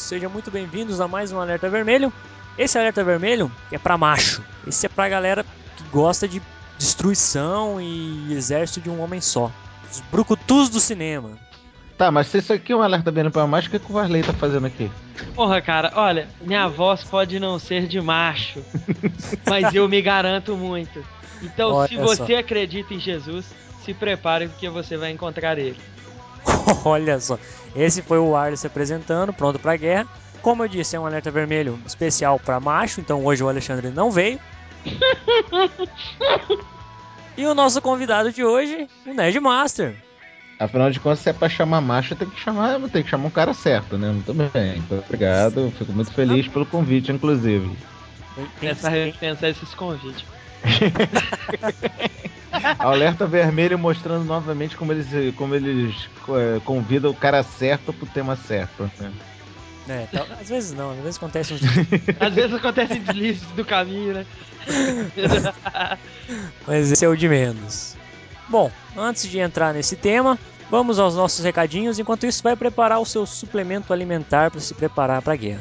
sejam muito bem-vindos a mais um Alerta Vermelho. Esse Alerta Vermelho é pra macho, esse é pra galera que gosta de destruição e exército de um homem só. Os brucutus do cinema. Tá, mas se isso aqui é um Alerta Vermelho pra macho, o que o Varley tá fazendo aqui? Porra, cara, olha, minha voz pode não ser de macho, mas eu me garanto muito. Então, Olha se você só. acredita em Jesus, se prepare porque você vai encontrar ele. Olha só, esse foi o Arles se apresentando, pronto pra guerra. Como eu disse, é um Alerta Vermelho especial pra macho, então hoje o Alexandre não veio. E o nosso convidado de hoje, o Nerd Master. Afinal de contas, se é pra chamar macho, tem que chamar um cara certo, né? Muito bem, muito obrigado. Fico muito feliz pelo convite, inclusive. Essa recompensa, esses convites. Alerta Vermelho mostrando novamente como eles convidam o cara certo pro tema certo, né? Às vezes não, às vezes acontece uns... Às vezes acontecem deslizes do caminho, né? Mas esse é o de menos. Bom, antes de entrar nesse tema, vamos aos nossos recadinhos. Enquanto isso, vai preparar o seu suplemento alimentar para se preparar para a guerra.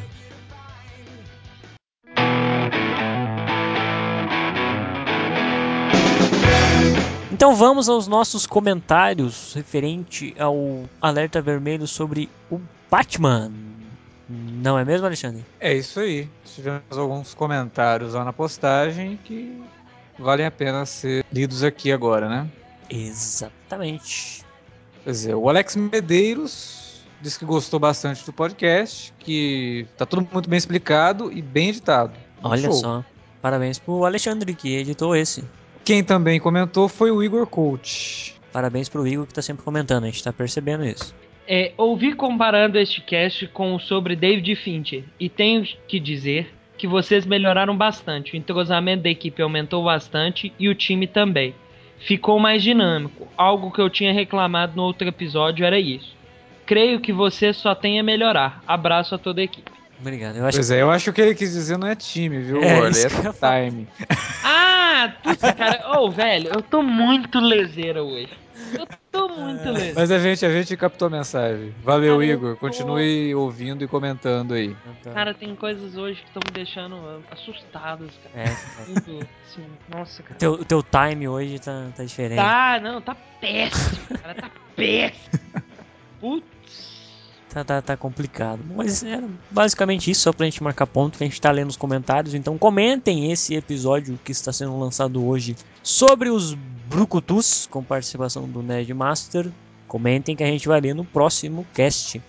Então vamos aos nossos comentários referente ao Alerta Vermelho sobre o Batman. Não é mesmo, Alexandre? É isso aí. Tivemos alguns comentários lá na postagem que valem a pena ser lidos aqui agora, né? Exatamente. Pois é, o Alex Medeiros disse que gostou bastante do podcast, que tá tudo muito bem explicado e bem editado. Muito Olha show. só. Parabéns pro Alexandre que editou esse. Quem também comentou foi o Igor Coach. Parabéns pro Igor que tá sempre comentando, a gente tá percebendo isso. Ouvi comparando este cast com o sobre David Fincher e tenho que dizer que vocês melhoraram bastante. O entrosamento da equipe aumentou bastante e o time também. Ficou mais dinâmico. Algo que eu tinha reclamado no outro episódio era isso. Creio que você só tem a melhorar. Abraço a toda a equipe. Obrigado. Eu acho que o que ele quis dizer não é time, viu? É, Olha, isso que eu ia falar. time. Ah, puta, cara. Velho, eu tô muito leseira hoje. Eu tô muito leseira. Mas a gente captou a mensagem. Valeu, Cara, Igor. Continue ouvindo e comentando aí. Cara, tem coisas hoje que estão me deixando assustados, cara. É. Muito, assim, nossa, cara. O teu time hoje tá diferente. Tá péssimo, cara, tá péssimo. Putz. Tá complicado. Mas é basicamente isso, só pra gente marcar ponto que a gente tá lendo os comentários. Então comentem esse episódio que está sendo lançado hoje sobre os Brucutus, com participação do Nerd Master. Comentem que a gente vai ler no próximo cast.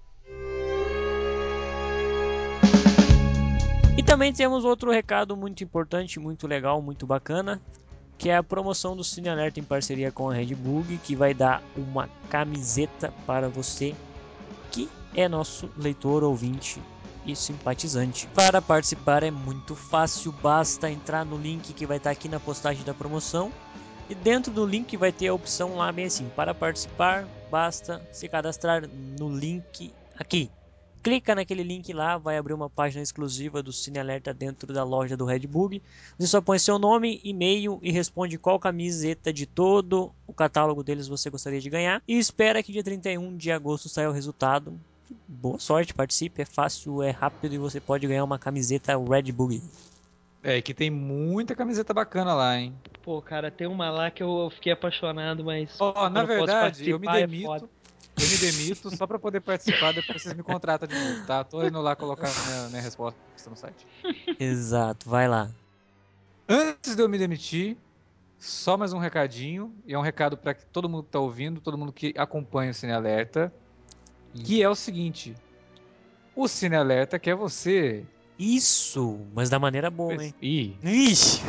E também temos outro recado muito importante, muito legal, muito bacana, que é a promoção do Cine Alerta em parceria com a Red Bull, que vai dar uma camiseta para você que é nosso leitor, ouvinte e simpatizante. Para participar é muito fácil, basta entrar no link que vai estar aqui na postagem da promoção. E dentro do link vai ter a opção lá bem assim, para participar, basta se cadastrar no link aqui. Clica naquele link lá, vai abrir uma página exclusiva do Cine Alerta dentro da loja do Red Bull. Você só põe seu nome, e-mail e responde qual camiseta de todo o catálogo deles você gostaria de ganhar. E espera que dia 31 de agosto saia o resultado. Boa sorte, participe, é fácil, é rápido e você pode ganhar uma camiseta Red Bull. É, que tem muita camiseta bacana lá, hein? Pô, cara, tem uma lá que eu fiquei apaixonado, mas Ó, eu na não posso verdade, eu me participar, é foda. demito. Eu me demito só pra poder participar, depois vocês me contratam de novo, tá? Tô indo lá colocar minha resposta no site. Exato, vai lá. Antes de eu me demitir, só mais um recadinho, e é um recado para todo mundo que tá ouvindo, todo mundo que acompanha o Cine Alerta, que é o seguinte: o Cine Alerta quer você. Isso, mas da maneira boa, hein? Ih, Ixi!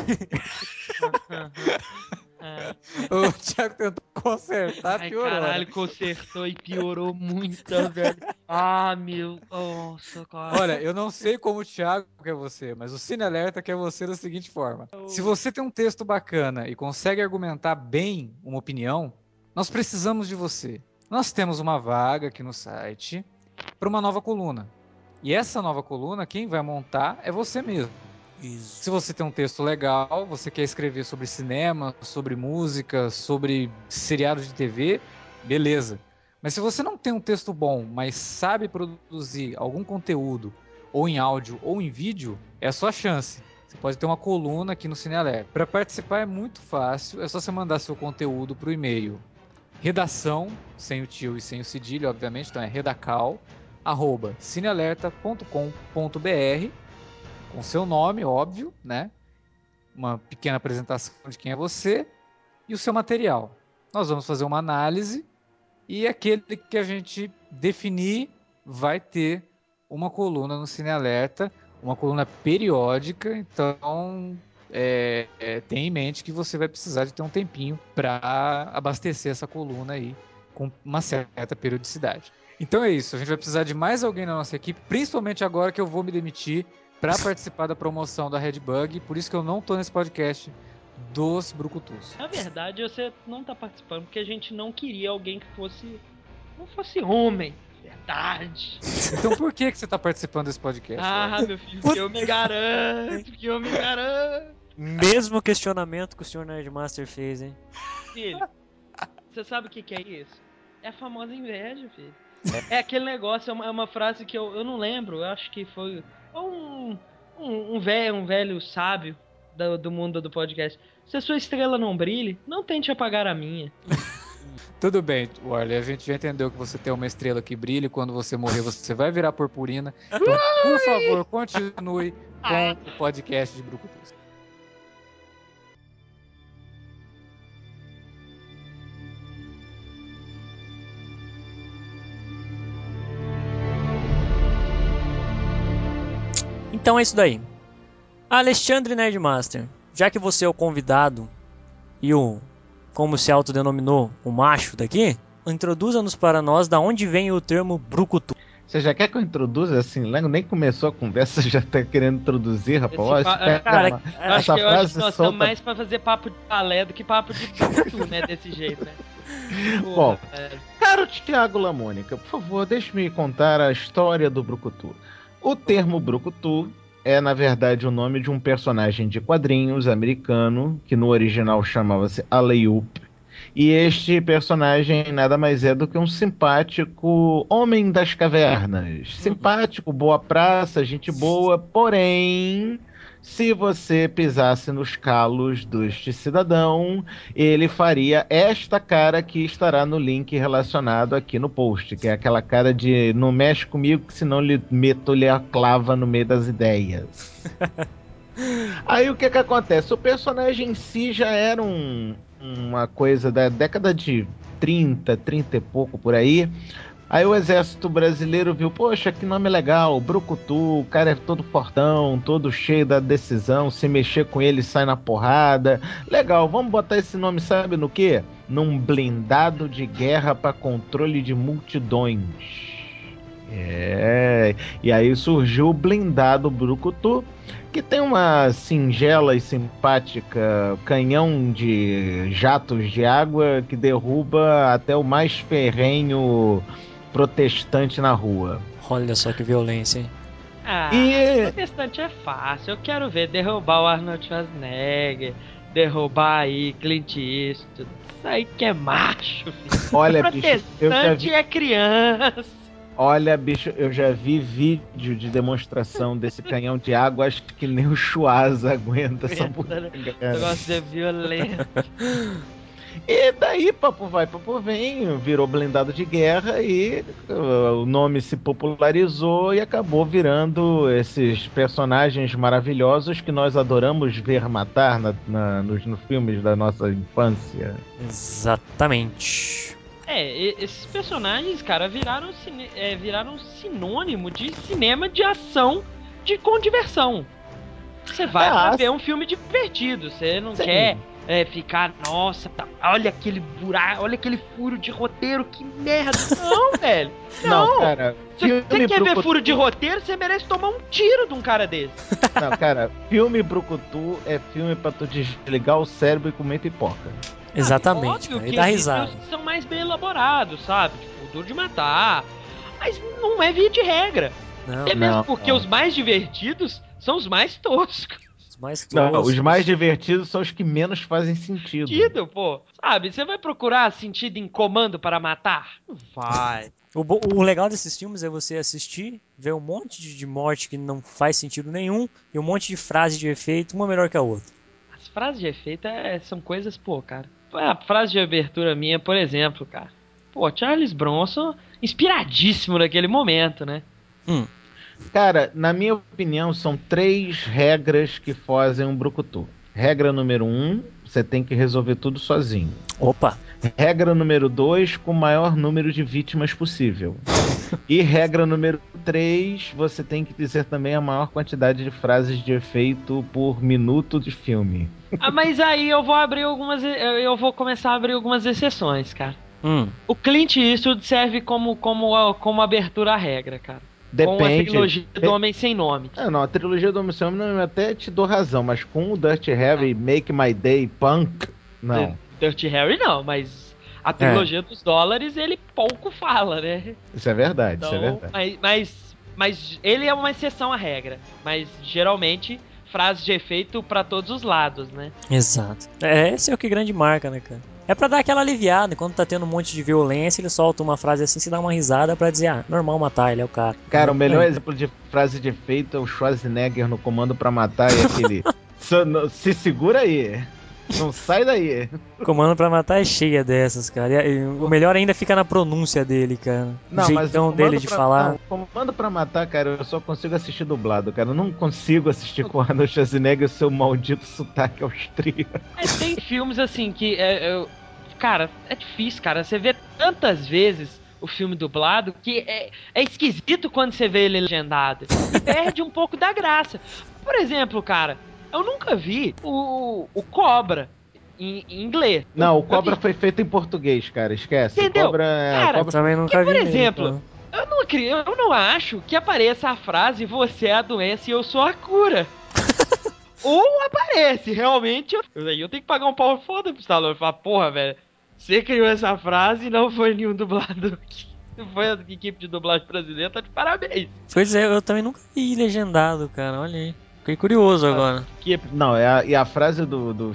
o Thiago tentou consertar, Ai, piorou, caralho, né? consertou e piorou muito, velho. Nossa, cara. Olha, eu não sei como o Thiago quer você, mas o Cine Alerta quer você da seguinte forma: se você tem um texto bacana e consegue argumentar bem uma opinião, nós precisamos de você. Nós temos uma vaga aqui no site para uma nova coluna. E essa nova coluna, quem vai montar é você mesmo. Isso. Se você tem um texto legal, você quer escrever sobre cinema, sobre música, sobre seriados de TV, beleza. Mas se você não tem um texto bom, mas sabe produzir algum conteúdo, ou em áudio ou em vídeo, é a sua chance. Você pode ter uma coluna aqui no Cine Alerta. Para participar é muito fácil, é só você mandar seu conteúdo para o e-mail redação, sem o tio e sem o cedilho, obviamente, então é redacal@cinealerta.com.br, com seu nome, óbvio, né? Uma pequena apresentação de quem é você e o seu material. Nós vamos fazer uma análise e aquele que a gente definir vai ter uma coluna no Cine Alerta, uma coluna periódica, então tenha em mente que você vai precisar de ter um tempinho para abastecer essa coluna aí com uma certa periodicidade. Então é isso, a gente vai precisar de mais alguém na nossa equipe, principalmente agora que eu vou me demitir para participar da promoção da Redbug, por isso que eu não tô nesse podcast dos Brucutus. Na verdade, você não tá participando porque a gente não queria alguém que não fosse homem. Verdade. Então por que você tá participando desse podcast? Meu filho, que eu me garanto. Mesmo questionamento que o Sr. Nerdmaster fez, hein? Filho, você sabe o que é isso? É a famosa inveja, filho. É aquele negócio, é uma frase que eu não lembro, eu acho que foi um velho sábio do mundo do podcast. Se a sua estrela não brilhe, não tente apagar a minha. Tudo bem, Warley, a gente já entendeu que você tem uma estrela que brilha e quando você morrer você vai virar purpurina. Então, por favor, continue com o podcast de Brucutus. Então é isso daí. Alexandre Nerdmaster, já que você é o convidado e como se autodenominou, o macho daqui, introduza-nos para nós da onde vem o termo brucutu. Você já quer que eu introduza assim? Nem começou a conversa, já tá querendo introduzir, rapaz. Cara, acho que nós solta... estamos mais pra fazer papo de balé do que papo de brucutu, né? Desse jeito, né? Bom, caro Thiago Lamônica, por favor, deixe-me contar a história do brucutu. O termo brucutu é, na verdade, o nome de um personagem de quadrinhos americano, que no original chamava-se Alley-Oop. E este personagem nada mais é do que um simpático homem das cavernas. Simpático, boa praça, gente boa, porém, se você pisasse nos calos deste cidadão, ele faria esta cara que estará no link relacionado aqui no post, que é aquela cara de não mexe comigo que senão lhe meto-lhe a clava no meio das ideias. Aí o que acontece? O personagem em si já era uma coisa da década de 30 e pouco por aí. Aí o exército brasileiro viu, poxa, que nome legal, Brucutu, o cara é todo fortão, todo cheio da decisão, se mexer com ele sai na porrada. Legal, vamos botar esse nome, sabe no quê? Num blindado de guerra para controle de multidões. E aí surgiu o blindado Brucutu, que tem uma singela e simpática canhão de jatos de água que derruba até o mais ferrenho protestante na rua. Olha só que violência, hein? Protestante é fácil. Eu quero ver derrubar o Arnold Schwarzenegger, derrubar aí Clint Eastwood. Isso aí que é macho, filho. Olha, protestante é criança. Olha, bicho, eu já vi vídeo de demonstração desse canhão de água, acho que nem o Schwarza aguenta essa porra. Negócio de violência. E daí, papo vai, papo vem, virou blindado de guerra e o nome se popularizou e acabou virando esses personagens maravilhosos que nós adoramos ver matar nos filmes da nossa infância. Exatamente. Esses personagens, cara, viraram sinônimo de cinema de ação com diversão. Você vai pra ver um filme divertido, você não quer ficar, nossa, olha aquele buraco, olha aquele furo de roteiro, que merda. Não, velho. Não, cara. Você quer ver furo de roteiro, você merece tomar um tiro de um cara desse. Não, cara, filme brucutu é filme pra tu desligar o cérebro e comer pipoca. Exatamente, óbvio cara, e que dá risada. são mais bem elaborados, sabe? Tipo, Duro de Matar. Mas não é via de regra. Não, Até mesmo porque os mais divertidos são os mais toscos. Os mais Não, os toscos. mais divertidos são os que menos fazem sentido. Sentido, pô. Sabe, você vai procurar sentido em Comando para Matar? Não vai. O legal desses filmes é você assistir, ver um monte de morte que não faz sentido nenhum e um monte de frase de efeito, uma melhor que a outra. As frases de efeito são coisas, pô, cara. A frase de abertura minha, por exemplo, cara. Pô, Charles Bronson, inspiradíssimo naquele momento, né? Cara, na minha opinião, são 3 regras que fazem um brucutu. Regra número 1, você tem que resolver tudo sozinho. Opa! Regra número 2, com o maior número de vítimas possível. E regra número 3, você tem que dizer também a maior quantidade de frases de efeito por minuto de filme. Ah, mas aí eu vou abrir eu vou começar a abrir algumas exceções, cara. O Clint Eastwood serve como abertura à regra, cara. Com a Depende. trilogia do Homem Sem Nome. Ah, não, a trilogia do Homem Sem Nome eu até te dou razão, mas com o Dirty Harry, Make My Day, Punk, não. Dirty Harry não, mas a trilogia dos dólares ele pouco fala, né? Isso é verdade, Então, isso é verdade. mas ele é uma exceção à regra. Mas geralmente frases de efeito pra todos os lados, né? Exato. Esse é o que grande marca, né, cara? É pra dar aquela aliviada. Quando tá tendo um monte de violência, ele solta uma frase assim, se dá uma risada pra dizer, normal matar, ele é o cara. Cara, o melhor exemplo de frase de efeito é o Schwarzenegger no Comando pra Matar e aquele... Se segura aí, não sai daí. Comando pra Matar é cheia dessas, cara. E o melhor ainda fica na pronúncia dele, cara. Não, o mas jeitão dele de falar. Não, Comando pra Matar, cara, eu só consigo assistir dublado, cara. Eu não consigo assistir com o Arnold Schwarzenegger e o seu maldito sotaque austríaco. Tem filmes assim que cara, é difícil, cara. Você vê tantas vezes o filme dublado que é esquisito quando você vê ele legendado. E perde um pouco da graça. Por exemplo, cara, eu nunca vi o Cobra em inglês. Não, o Cobra foi feito em português, cara. Esquece. Entendeu? Cara, Eu também nunca vi por mesmo, exemplo, cara. eu não acho que apareça a frase você é a doença e eu sou a cura. Ou aparece, realmente. Eu tenho que pagar um pau foda pro Stallone. Falar, porra, velho, você criou essa frase e não foi nenhum dublador aqui. Não foi a equipe de dublagem brasileira, tá de parabéns. Pois é, eu também nunca vi legendado, cara. Olha aí. Fiquei curioso agora. Não, e a frase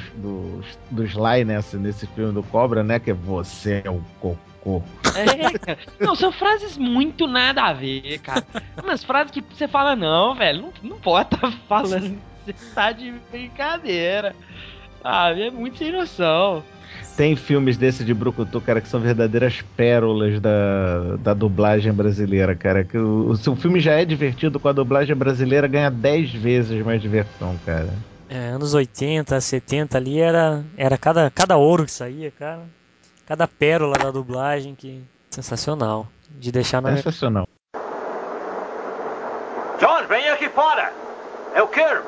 do Sly nesse filme do Cobra, né? Que é você é o cocô. Cara. Não, são frases muito nada a ver, cara. Umas frases que você fala, não, velho, não pode estar falando. Você tá de brincadeira. Sabe? É muito sem noção. Tem filmes desse de brucutu, cara, que são verdadeiras pérolas da dublagem brasileira, cara. Que se o filme já é divertido com a dublagem brasileira, ganha 10 vezes mais diversão, cara. Anos 80, 70 ali era cada ouro que saía, cara. Cada pérola da dublagem que sensacional. De deixar na Sensacional. John, vem aqui fora! É o Kirk!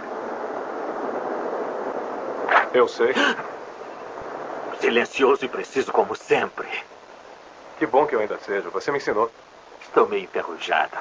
Eu sei. Silencioso e preciso como sempre. Que bom que eu ainda seja. Você me ensinou. Estou meio enferrujada.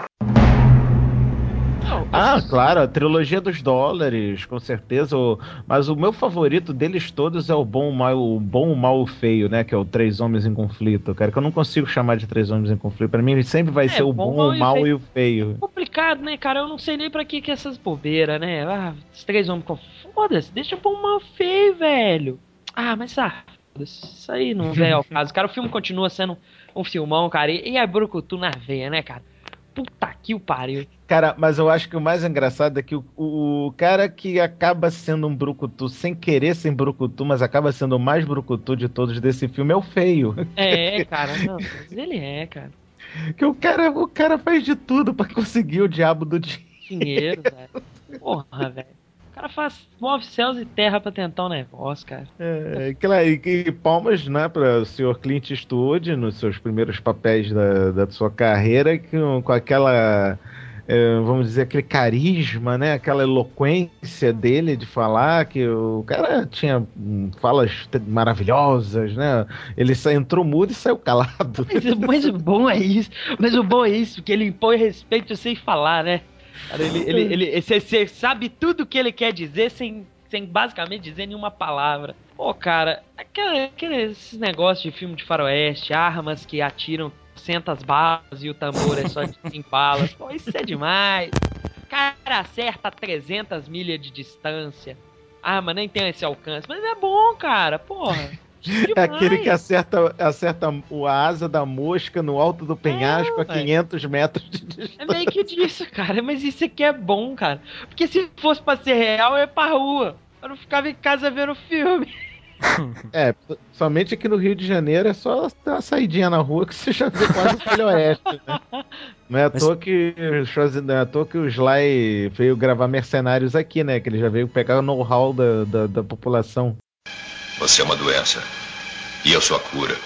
Ah, claro, a trilogia dos dólares, com certeza. Mas o meu favorito deles todos é o bom, o mal e o feio, né? Que é o Três Homens em Conflito, cara. Que eu não consigo chamar de Três Homens em Conflito. Pra mim sempre vai ser o bom, o mal e o feio. Complicado, né, cara? Eu não sei nem pra que essas bobeiras, né? Ah, os três homens com... Foda-se, deixa o bom, mal e feio, velho. Ah, mas foda-se. Isso aí não vem ao caso. Cara, o filme continua sendo um filmão, cara. E é brucutu na veia, né, cara? Puta que o pariu. Cara, mas eu acho que o mais engraçado é que o cara que acaba sendo um brucutu sem querer ser brucutu, mas acaba sendo o mais brucutu de todos desse filme é o feio. Cara, não, mas ele cara. Que o cara faz de tudo pra conseguir o diabo do Dinheiro, velho. Porra, velho. O cara move céus e terra pra tentar um negócio, cara. E palmas, né, para o senhor Clint Eastwood nos seus primeiros papéis da sua carreira, com aquela, vamos dizer, aquele carisma, né, aquela eloquência dele de falar, que o cara tinha falas maravilhosas, né, ele só entrou mudo e saiu calado. Mas o bom é isso, que ele impõe respeito sem falar, né? Cara, você sabe tudo o que ele quer dizer sem basicamente dizer nenhuma palavra. Pô, cara, esses negócios de filme de faroeste, armas que atiram 200 balas e o tambor é só de 100 balas. Pô, isso é demais. cara acerta a 300 milhas de distância. A arma nem tem esse alcance. Mas é bom, cara, porra. É aquele que acerta a asa da mosca no alto do penhasco a 500 metros de distância. É meio que disso, cara. Mas isso aqui é bom, cara. Porque se fosse pra ser real, eu ia pra rua. Eu não ficava em casa vendo filme. É, somente aqui no Rio de Janeiro é só dar uma saidinha na rua que você já vê quase o Velho Oeste, né? Não é à toa que o Sly veio gravar Mercenários aqui, né? Que ele já veio pegar o know-how da população. Você é uma doença. E eu sou a cura.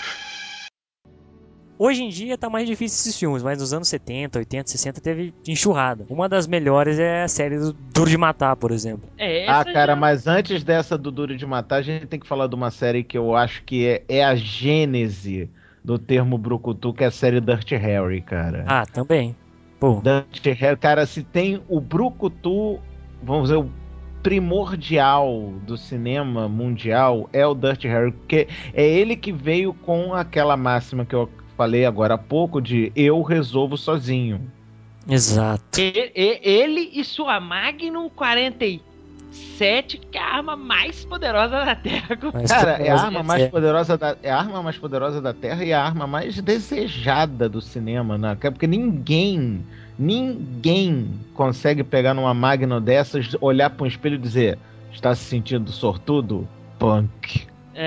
Hoje em dia tá mais difícil esses filmes, mas nos anos 70, 80, 60 teve enxurrada. Uma das melhores é a série do Duro de Matar, por exemplo. Cara, mas antes dessa do Duro de Matar, a gente tem que falar de uma série que eu acho que é a gênese do termo brucutu, que é a série Dirty Harry, cara. Ah, também. Pô. Dirty Harry, cara, se tem o brucutu, vamos dizer, o primordial do cinema mundial é o Dirty Harry, porque é ele que veio com aquela máxima que eu falei agora há pouco de eu resolvo sozinho. Exato. Ele e sua Magnum 47, que é a arma mais poderosa da Terra. Cara, é a arma mais poderosa da Terra e a arma mais desejada do cinema, né? Porque ninguém consegue pegar numa Magnum dessas, olhar para um espelho e dizer: está se sentindo sortudo? Punk.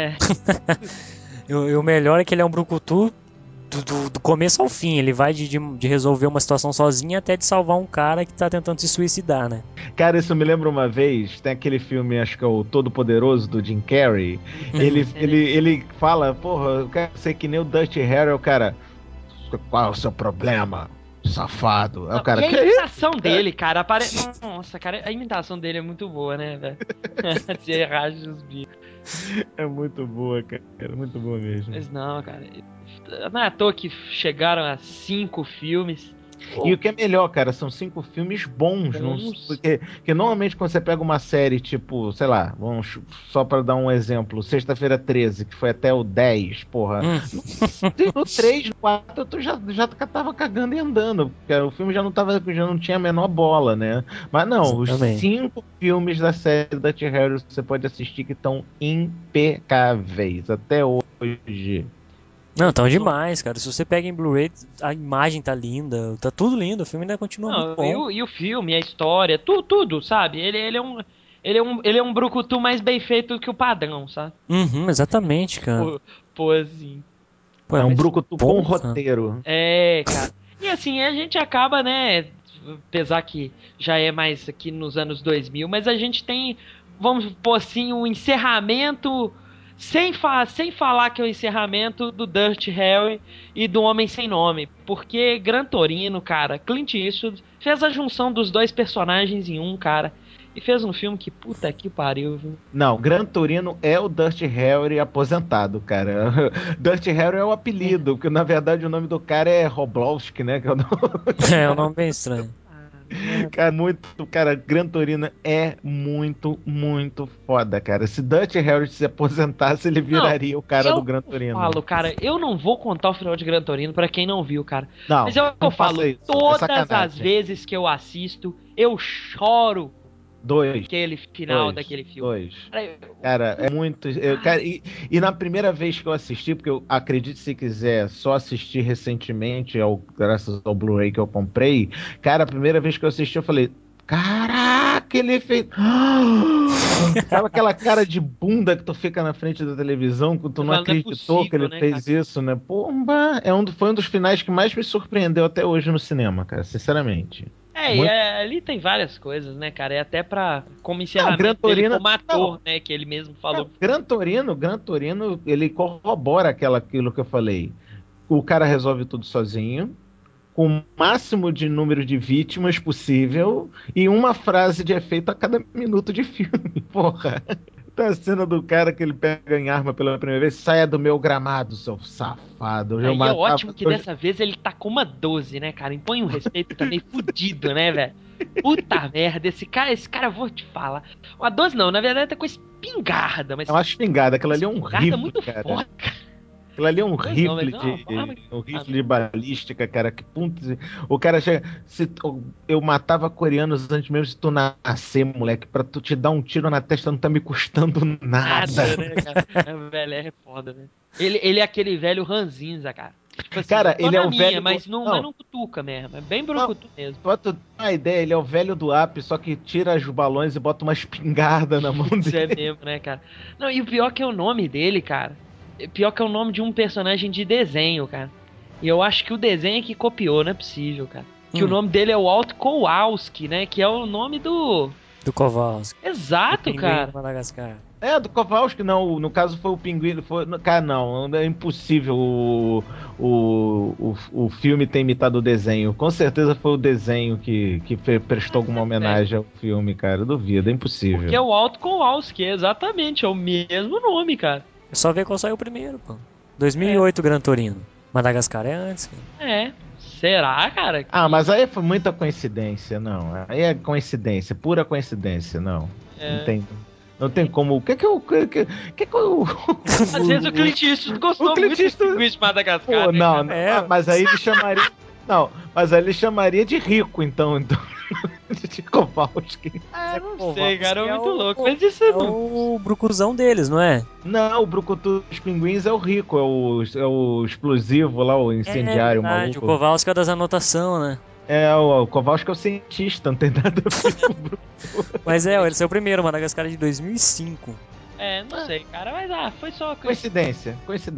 E o melhor é que ele é um brucutu do começo ao fim. Ele vai de resolver uma situação sozinho até de salvar um cara que tá tentando se suicidar, né? Cara, isso me lembra uma vez, tem aquele filme, acho que é o Todo Poderoso, do Jim Carrey. Ele fala, porra, eu quero ser que nem o Dirty Harry, o cara, qual é o seu problema, safado? É o cara, e a imitação dele, cara, nossa, cara, a imitação dele é muito boa, né, velho? Você raja os bicos. É muito boa, cara, muito boa mesmo. Mas não, cara, não é à toa que chegaram a 5 filmes. E o que é melhor, cara, são 5 filmes bons. Porque normalmente quando você pega uma série, tipo, sei lá, vamos só pra dar um exemplo, Sexta-feira 13, que foi até o 10, porra. No 3, no 4, tu já tava cagando e andando, porque o filme já não tinha a menor bola, né? Mas não, Exatamente. Os 5 filmes da série da T-Harry você pode assistir que estão impecáveis até hoje. Não, tão demais, cara. Se você pega em Blu-ray, a imagem tá linda, tá tudo lindo, o filme ainda continua muito bom. E o filme, a história, tudo, sabe? Ele é um brucutu mais bem feito que o padrão, sabe? Uhum, exatamente, cara. Assim. Pô, É um brucutu com cara. roteiro. É, cara. E assim, a gente acaba, né, apesar que já é mais aqui nos anos 2000, mas a gente tem, vamos pôr assim, um encerramento... Sem falar que é o encerramento do Dirty Harry e do Homem Sem Nome. Porque Gran Torino, cara, Clint Eastwood fez a junção dos dois personagens em um, cara. E fez um filme que puta que pariu, viu? Não, Gran Torino é o Dirty Harry aposentado, cara. Dirty Harry é o apelido, porque na verdade o nome do cara é Roblowski, né? Que É um nome bem estranho. Cara, Gran Torino é muito, muito foda, cara. Se Dirty Harry se aposentasse, ele viraria o cara do Gran Torino. Eu não vou contar o final de Gran Torino pra quem não viu, cara. Não, mas eu falo, isso, todas as vezes que eu assisto, eu choro. Aquele final daquele filme. Cara, é muito. E na primeira vez que eu assisti, porque eu acredito, se quiser, só assisti recentemente, graças ao Blu-ray que eu comprei. Cara, a primeira vez que eu assisti, eu falei: caraca, ele fez. Sabe aquela cara de bunda que tu fica na frente da televisão, que tu não acreditou que ele fez isso, né? Pomba! Foi um dos finais que mais me surpreendeu até hoje no cinema, cara, sinceramente. Ali tem várias coisas, né, cara? É até como encerramento dele como ator, né? Que ele mesmo falou. Gran Torino, ele corrobora aquilo que eu falei. O cara resolve tudo sozinho, com o máximo de número de vítimas possível e uma frase de efeito a cada minuto de filme, porra. Tá a cena do cara que ele pega em arma pela primeira vez, saia do meu gramado, seu safado. É ótimo que dessa vez ele tá com uma 12, né, cara? Impõe um respeito também fudido, né, velho? Puta merda, esse cara, eu vou te falar. Uma 12 não, na verdade tá com espingarda, mas... É uma espingarda, aquela ali é um rifle, muito cara. foda. Aquilo ali é um Pois não, rifle mas não, forma que- um rifle de balística, cara. Que putz, o cara chega. Eu matava coreanos antes mesmo de tu nascer, moleque. Pra tu te dar um tiro na testa não tá me custando nada. Nada, né, cara? É, velho, é foda, né? Ele é aquele velho ranzinza, cara. Tipo assim, Cara, eu tô ele é na o minha, velho do- mas Não. não cutuca mesmo. É bem Não, brucutu mesmo. pra tu ter uma ideia, ele é o velho do App, só que tira os balões e bota uma espingarda na mão Isso é dele. mesmo, né, cara? Não, e o pior que é o nome dele, cara. Pior que é o nome de um personagem de desenho, cara. E eu acho que o desenho é que copiou, não é possível, cara. Que o nome dele é Walt Kowalski, né? Que é o nome do. Do Kowalski. Do Exato, Pinguim cara. de Madagascar. É, do Kowalski, não. No caso foi o Pinguim. Cara, não. É impossível o filme ter imitado o desenho. Com certeza foi o desenho que prestou alguma homenagem ao filme, cara. Eu duvido, é impossível. Porque é o Walt Kowalski, exatamente. É o mesmo nome, cara. É só ver qual saiu primeiro, pô. 2008, Gran Torino. Madagascar é antes, cara. É. Será, cara? Ah, mas aí foi muita coincidência, não. Aí é coincidência, pura coincidência, não. É. Não tem como. O que que eu. Às vezes o Clint Eastwood gostou O Clint muito desse Eastwood- Pinguim de Madagascar. Pô, né, não, cara? não, É. mas aí ele chamaria. Não, mas aí ele chamaria de rico, então de Kowalski. Ah, não Kowalski sei, cara. É é muito o- louco. Mas isso É não. o brucuzão deles, não é? Não, o Brucutu dos Pinguins é o rico, é o explosivo lá, o É incendiário verdade, o maluco. Kowalski é das anotações, né? É, o Kowalski é o cientista, não tem nada a ver com o Brucutu. Mas ele saiu primeiro, Madagascar é de 2005. É, não sei, cara. Mas foi só. Coincidência.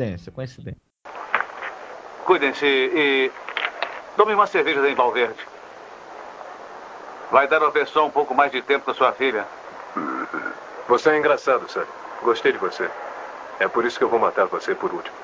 Cuidem-se e tome uma cerveja da Valverde. Vai dar uma pessoa um pouco mais de tempo com a sua filha. Você é engraçado, Sam. Gostei de você. É por isso que eu vou matar você por último.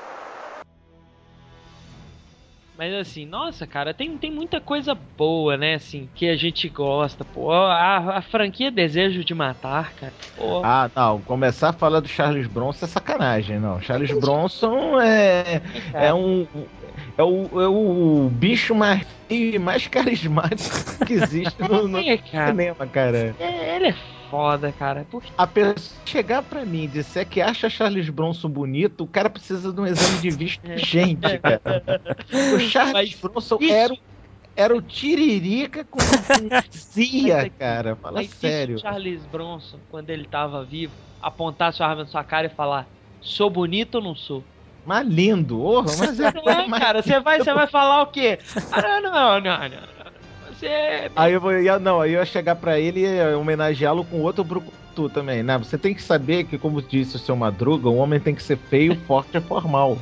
Mas assim, nossa, cara, tem muita coisa boa, né? Assim, que a gente gosta, pô. A franquia Desejo de Matar, cara. Pô. Ah, não, começar a falar do Charles Bronson é sacanagem, não. Charles Bronson é um. É o bicho mais feio e mais carismático que existe no Cara. cinema, cara. Ele é foda, cara. Porque A pessoa chegar pra mim e disser que acha Charles Bronson bonito, o cara precisa de um exame de vista urgente, cara. O Charles Mas Bronson isso- era o Tiririca com cia, Mas aqui- cara. Fala Mas sério. se o Charles Bronson, quando ele tava vivo, apontar sua arma na sua cara e falar: sou bonito ou não sou? Mas lindo, mas é a coisa mais Cara, você vai falar o quê? Ah, não. Você. Aí eu ia chegar pra ele e ia homenageá-lo com outro brucutu também. Né? Você tem que saber que, como disse o seu Madruga, um homem tem que ser feio, forte e formal.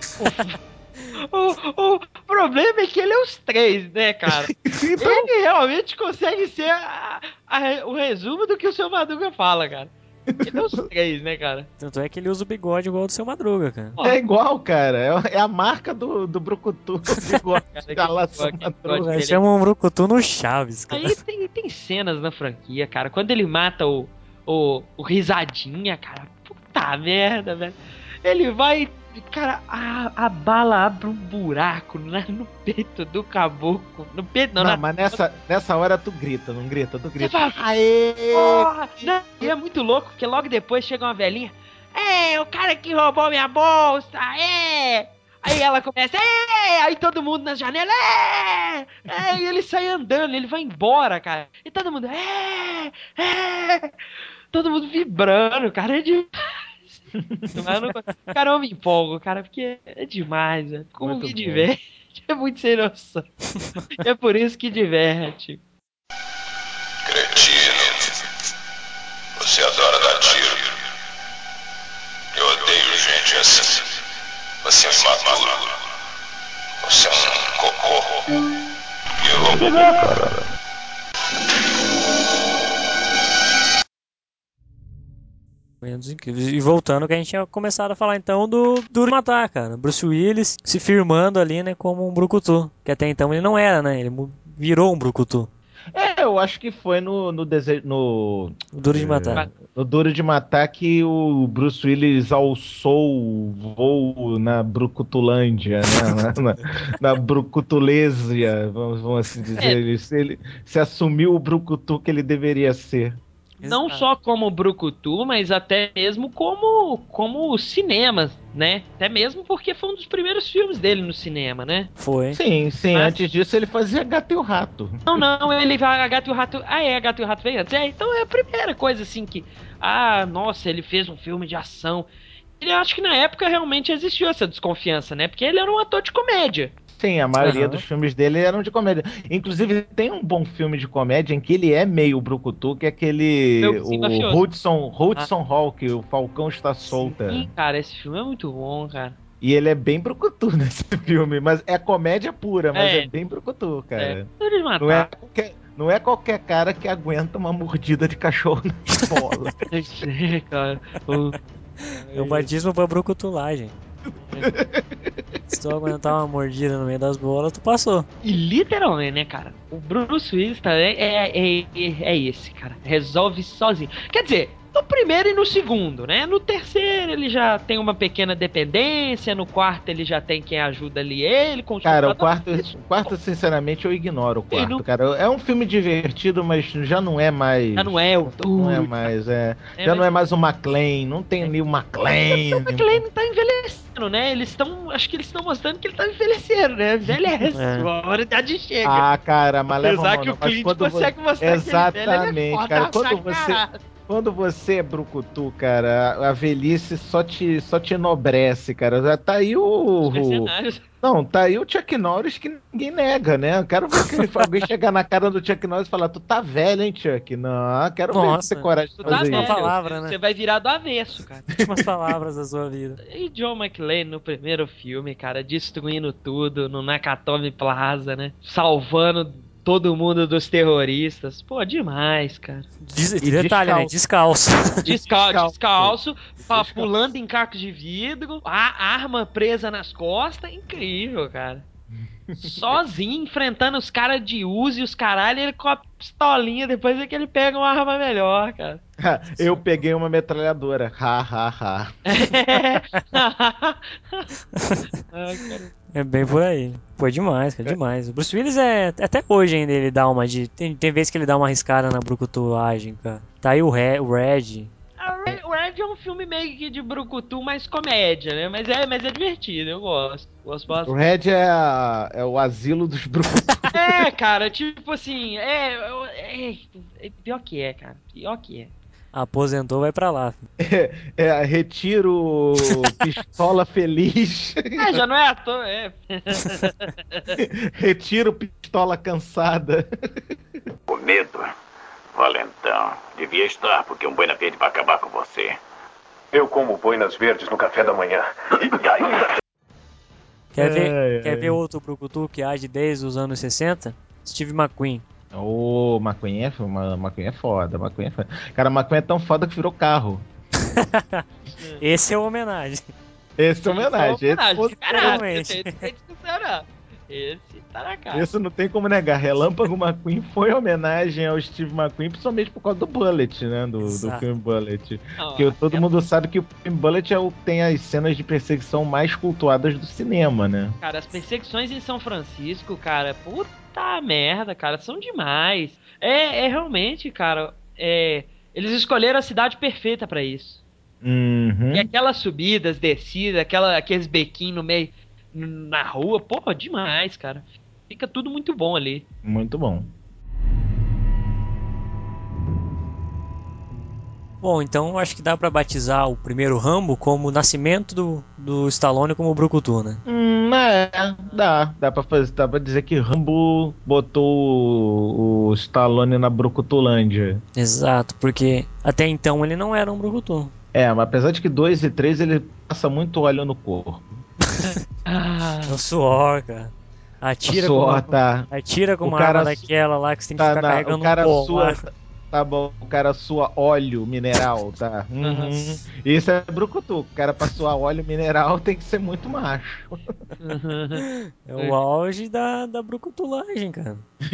O problema é que ele é os três, né, cara? Então, Ele realmente consegue ser o resumo do que o seu Madruga fala, cara. Ele é os três, né, cara? Tanto é que ele usa o bigode igual ao do seu Madruga, cara. é igual, cara. É a marca do brucutu. Bigode, Cara, da lá, que seu bigode Madruga. dele. Aí chama um brucutu no Chaves, cara. Aí tem cenas na franquia, cara. Quando ele mata o Risadinha, cara. Puta merda, velho. Ele vai. Cara, a bala abre um buraco no peito do caboclo. No peito, não, Não, na. mas nessa hora tu grita, não grita? Tu Você grita. fala, Aê! porra! Não, e é muito louco, porque logo depois chega uma velhinha. O cara que roubou minha bolsa! Aí ela começa, aí todo mundo na janela, e ele sai andando, ele vai embora, cara. E todo mundo, todo mundo vibrando, cara, é demais. Cara, eu me empolgo, cara, porque é demais, velho. Como Muito me bom. diverte, é muito sem noção. É por isso que diverte. Cretino. Você adora dar tiro. Eu odeio gente assim. Você é imaturo. Você é um cocô. Menos incríveis. E voltando, que a gente tinha começado a falar então do Duro de Matar, cara. Bruce Willis se firmando ali, né, como um brucutu. Que até então ele não era, né? Ele virou um brucutu. Eu acho que foi no desejo. O Duro de Matar. No Duro de Matar que o Bruce Willis alçou o voo na Brucutulândia, né? Na Brucutulésia, vamos assim dizer. Ele se assumiu o Brucutu que ele deveria ser. Não Exato. só como brucutu, mas até mesmo como cinemas, né? Até mesmo porque foi um dos primeiros filmes dele no cinema, né? Foi. Sim, sim. Mas- Antes disso ele fazia Gato e o Rato. Não, ele vai a Gato e o Rato. Ah, é, a Gato e o Rato veio antes. É, então é a primeira coisa assim que. Ah, nossa, ele fez um filme de ação. Eu acho que na época realmente existiu essa desconfiança, né? Porque ele era um ator de comédia. Sim, a maioria Aham. dos filmes dele eram de comédia. Inclusive, tem um bom filme de comédia em que ele é meio brucutu, que é Meu aquele. vizinho O mafioso. Hudson Hawk, o Falcão Está Sim, Solta. cara, esse filme é muito bom, cara. E ele é bem brucutu nesse filme, mas é comédia pura, mas é É, bem brucutu, é. cara. Eles Não é mataram. não é qualquer cara que aguenta uma mordida de cachorro na escola. É, cara. É um batismo pra brucutulagem. Se tu aguentar uma mordida no meio das bolas, tu passou. E literalmente, né, cara? O Bruce Willis também é esse, cara. Resolve sozinho. Quer dizer, no primeiro e no segundo, né? No terceiro ele já tem uma pequena dependência. No quarto ele já tem quem ajuda ali ele com os Cara, computadores. o quarto, sinceramente, eu ignoro o E quarto, não, cara. É um filme divertido, mas já não é já mais. não é o Não é duro. mais, é. É, Já mas não é mais o McClane, não tem ali o o McClane. McClane tá envelhecendo, né? Eles estão. Acho que eles estão mostrando que ele tá envelhecendo, né? Envelhece. É. A hora idade chega. Ah, cara, mas leva Apesar mal que o não. Mas Clint quando você. consegue mostrar que ele é velho, ele é Exatamente, cara. foda pra caralho. Quando você é brucutu, cara, a velhice só te enobrece, cara. Já tá aí Os o. mercenários. Não, tá aí o Chuck Norris que ninguém nega, né? Eu quero ver que alguém chegar na cara do Chuck Norris e falar: Tu tá velho, hein, Chuck? Não, quero ver tu ter Nossa, coragem de Tu tá fazer última isso. velho, palavra, né? você vai virar do avesso, cara. Últimas palavras da sua vida. E John McClane no primeiro filme, cara, destruindo tudo no Nakatomi Plaza, né? Salvando todo mundo dos terroristas. Pô, demais, cara. E Detalhe, né? Descalço. Descalço, pulando em cacos de vidro, a arma presa nas costas. Incrível, cara. Sozinho, enfrentando os caras de Uzi e os caralho, ele com a pistolinha, depois é que ele pega uma arma melhor, cara. Eu peguei uma metralhadora. Ha, ha, ha. Ai, cara. É bem por aí. Pô, é demais, cara, demais. O Bruce Willis até hoje ainda ele dá uma de. Tem vezes que ele dá uma arriscada na brucutuagem, cara. Tá aí o Red. O Red é um filme meio que de brucutu, mais comédia, né? Mas é divertido, eu gosto. Gosto O bastante. Red é o asilo dos brucutus. É, cara, tipo assim, pior que é, cara. Pior que é. Aposentou, vai pra lá. Filho. Retiro pistola feliz. É, já não é ator, é. Retiro pistola cansada. Com medo? Valentão. Devia estar, porque um boina verde vai acabar com você. Eu como boinas verdes no café da manhã. E ainda... Quer ver outro brucutu que age desde os anos 60? Steve McQueen. Ô, McQueen McQueen é foda, McQueen é foda. Cara, McQueen é tão foda que virou carro. Esse é uma homenagem. Esse é homenagem. Caralho, Realmente. esse tem que funcionar. Esse tá na cara. Esse não tem como negar. Relâmpago McQueen foi homenagem ao Steve McQueen, principalmente por causa do Bullet, né? Do Exato. filme Bullet. Não, Porque todo mundo sabe que o filme Bullet é o que tem as cenas de perseguição mais cultuadas do cinema, né? Cara, as perseguições em São Francisco, cara, puta merda, cara, são demais. É realmente, cara, eles escolheram a cidade perfeita pra isso. Uhum. E aquelas subidas, descidas, aqueles bequinhos no meio, na rua, porra, demais, cara. Fica tudo muito bom ali. Muito bom. Bom, então acho que dá pra batizar o primeiro Rambo como o nascimento do Stallone como Brucutu, né? Dá pra dizer que Rambo botou o Stallone na Brucutulândia. Exato, porque até então ele não era um Brucutu. É, mas apesar de que 2 e 3 ele passa muito óleo no corpo. É o suor, cara. Suor, tá. Atira com O uma cara arma daquela lá que você tem que Tá ficar o carregando um cara pó. Tá bom, o cara sua óleo mineral, tá? Uhum. Isso é brucutu. O cara pra suar óleo mineral tem que ser muito macho. É o auge da brucutulagem, cara.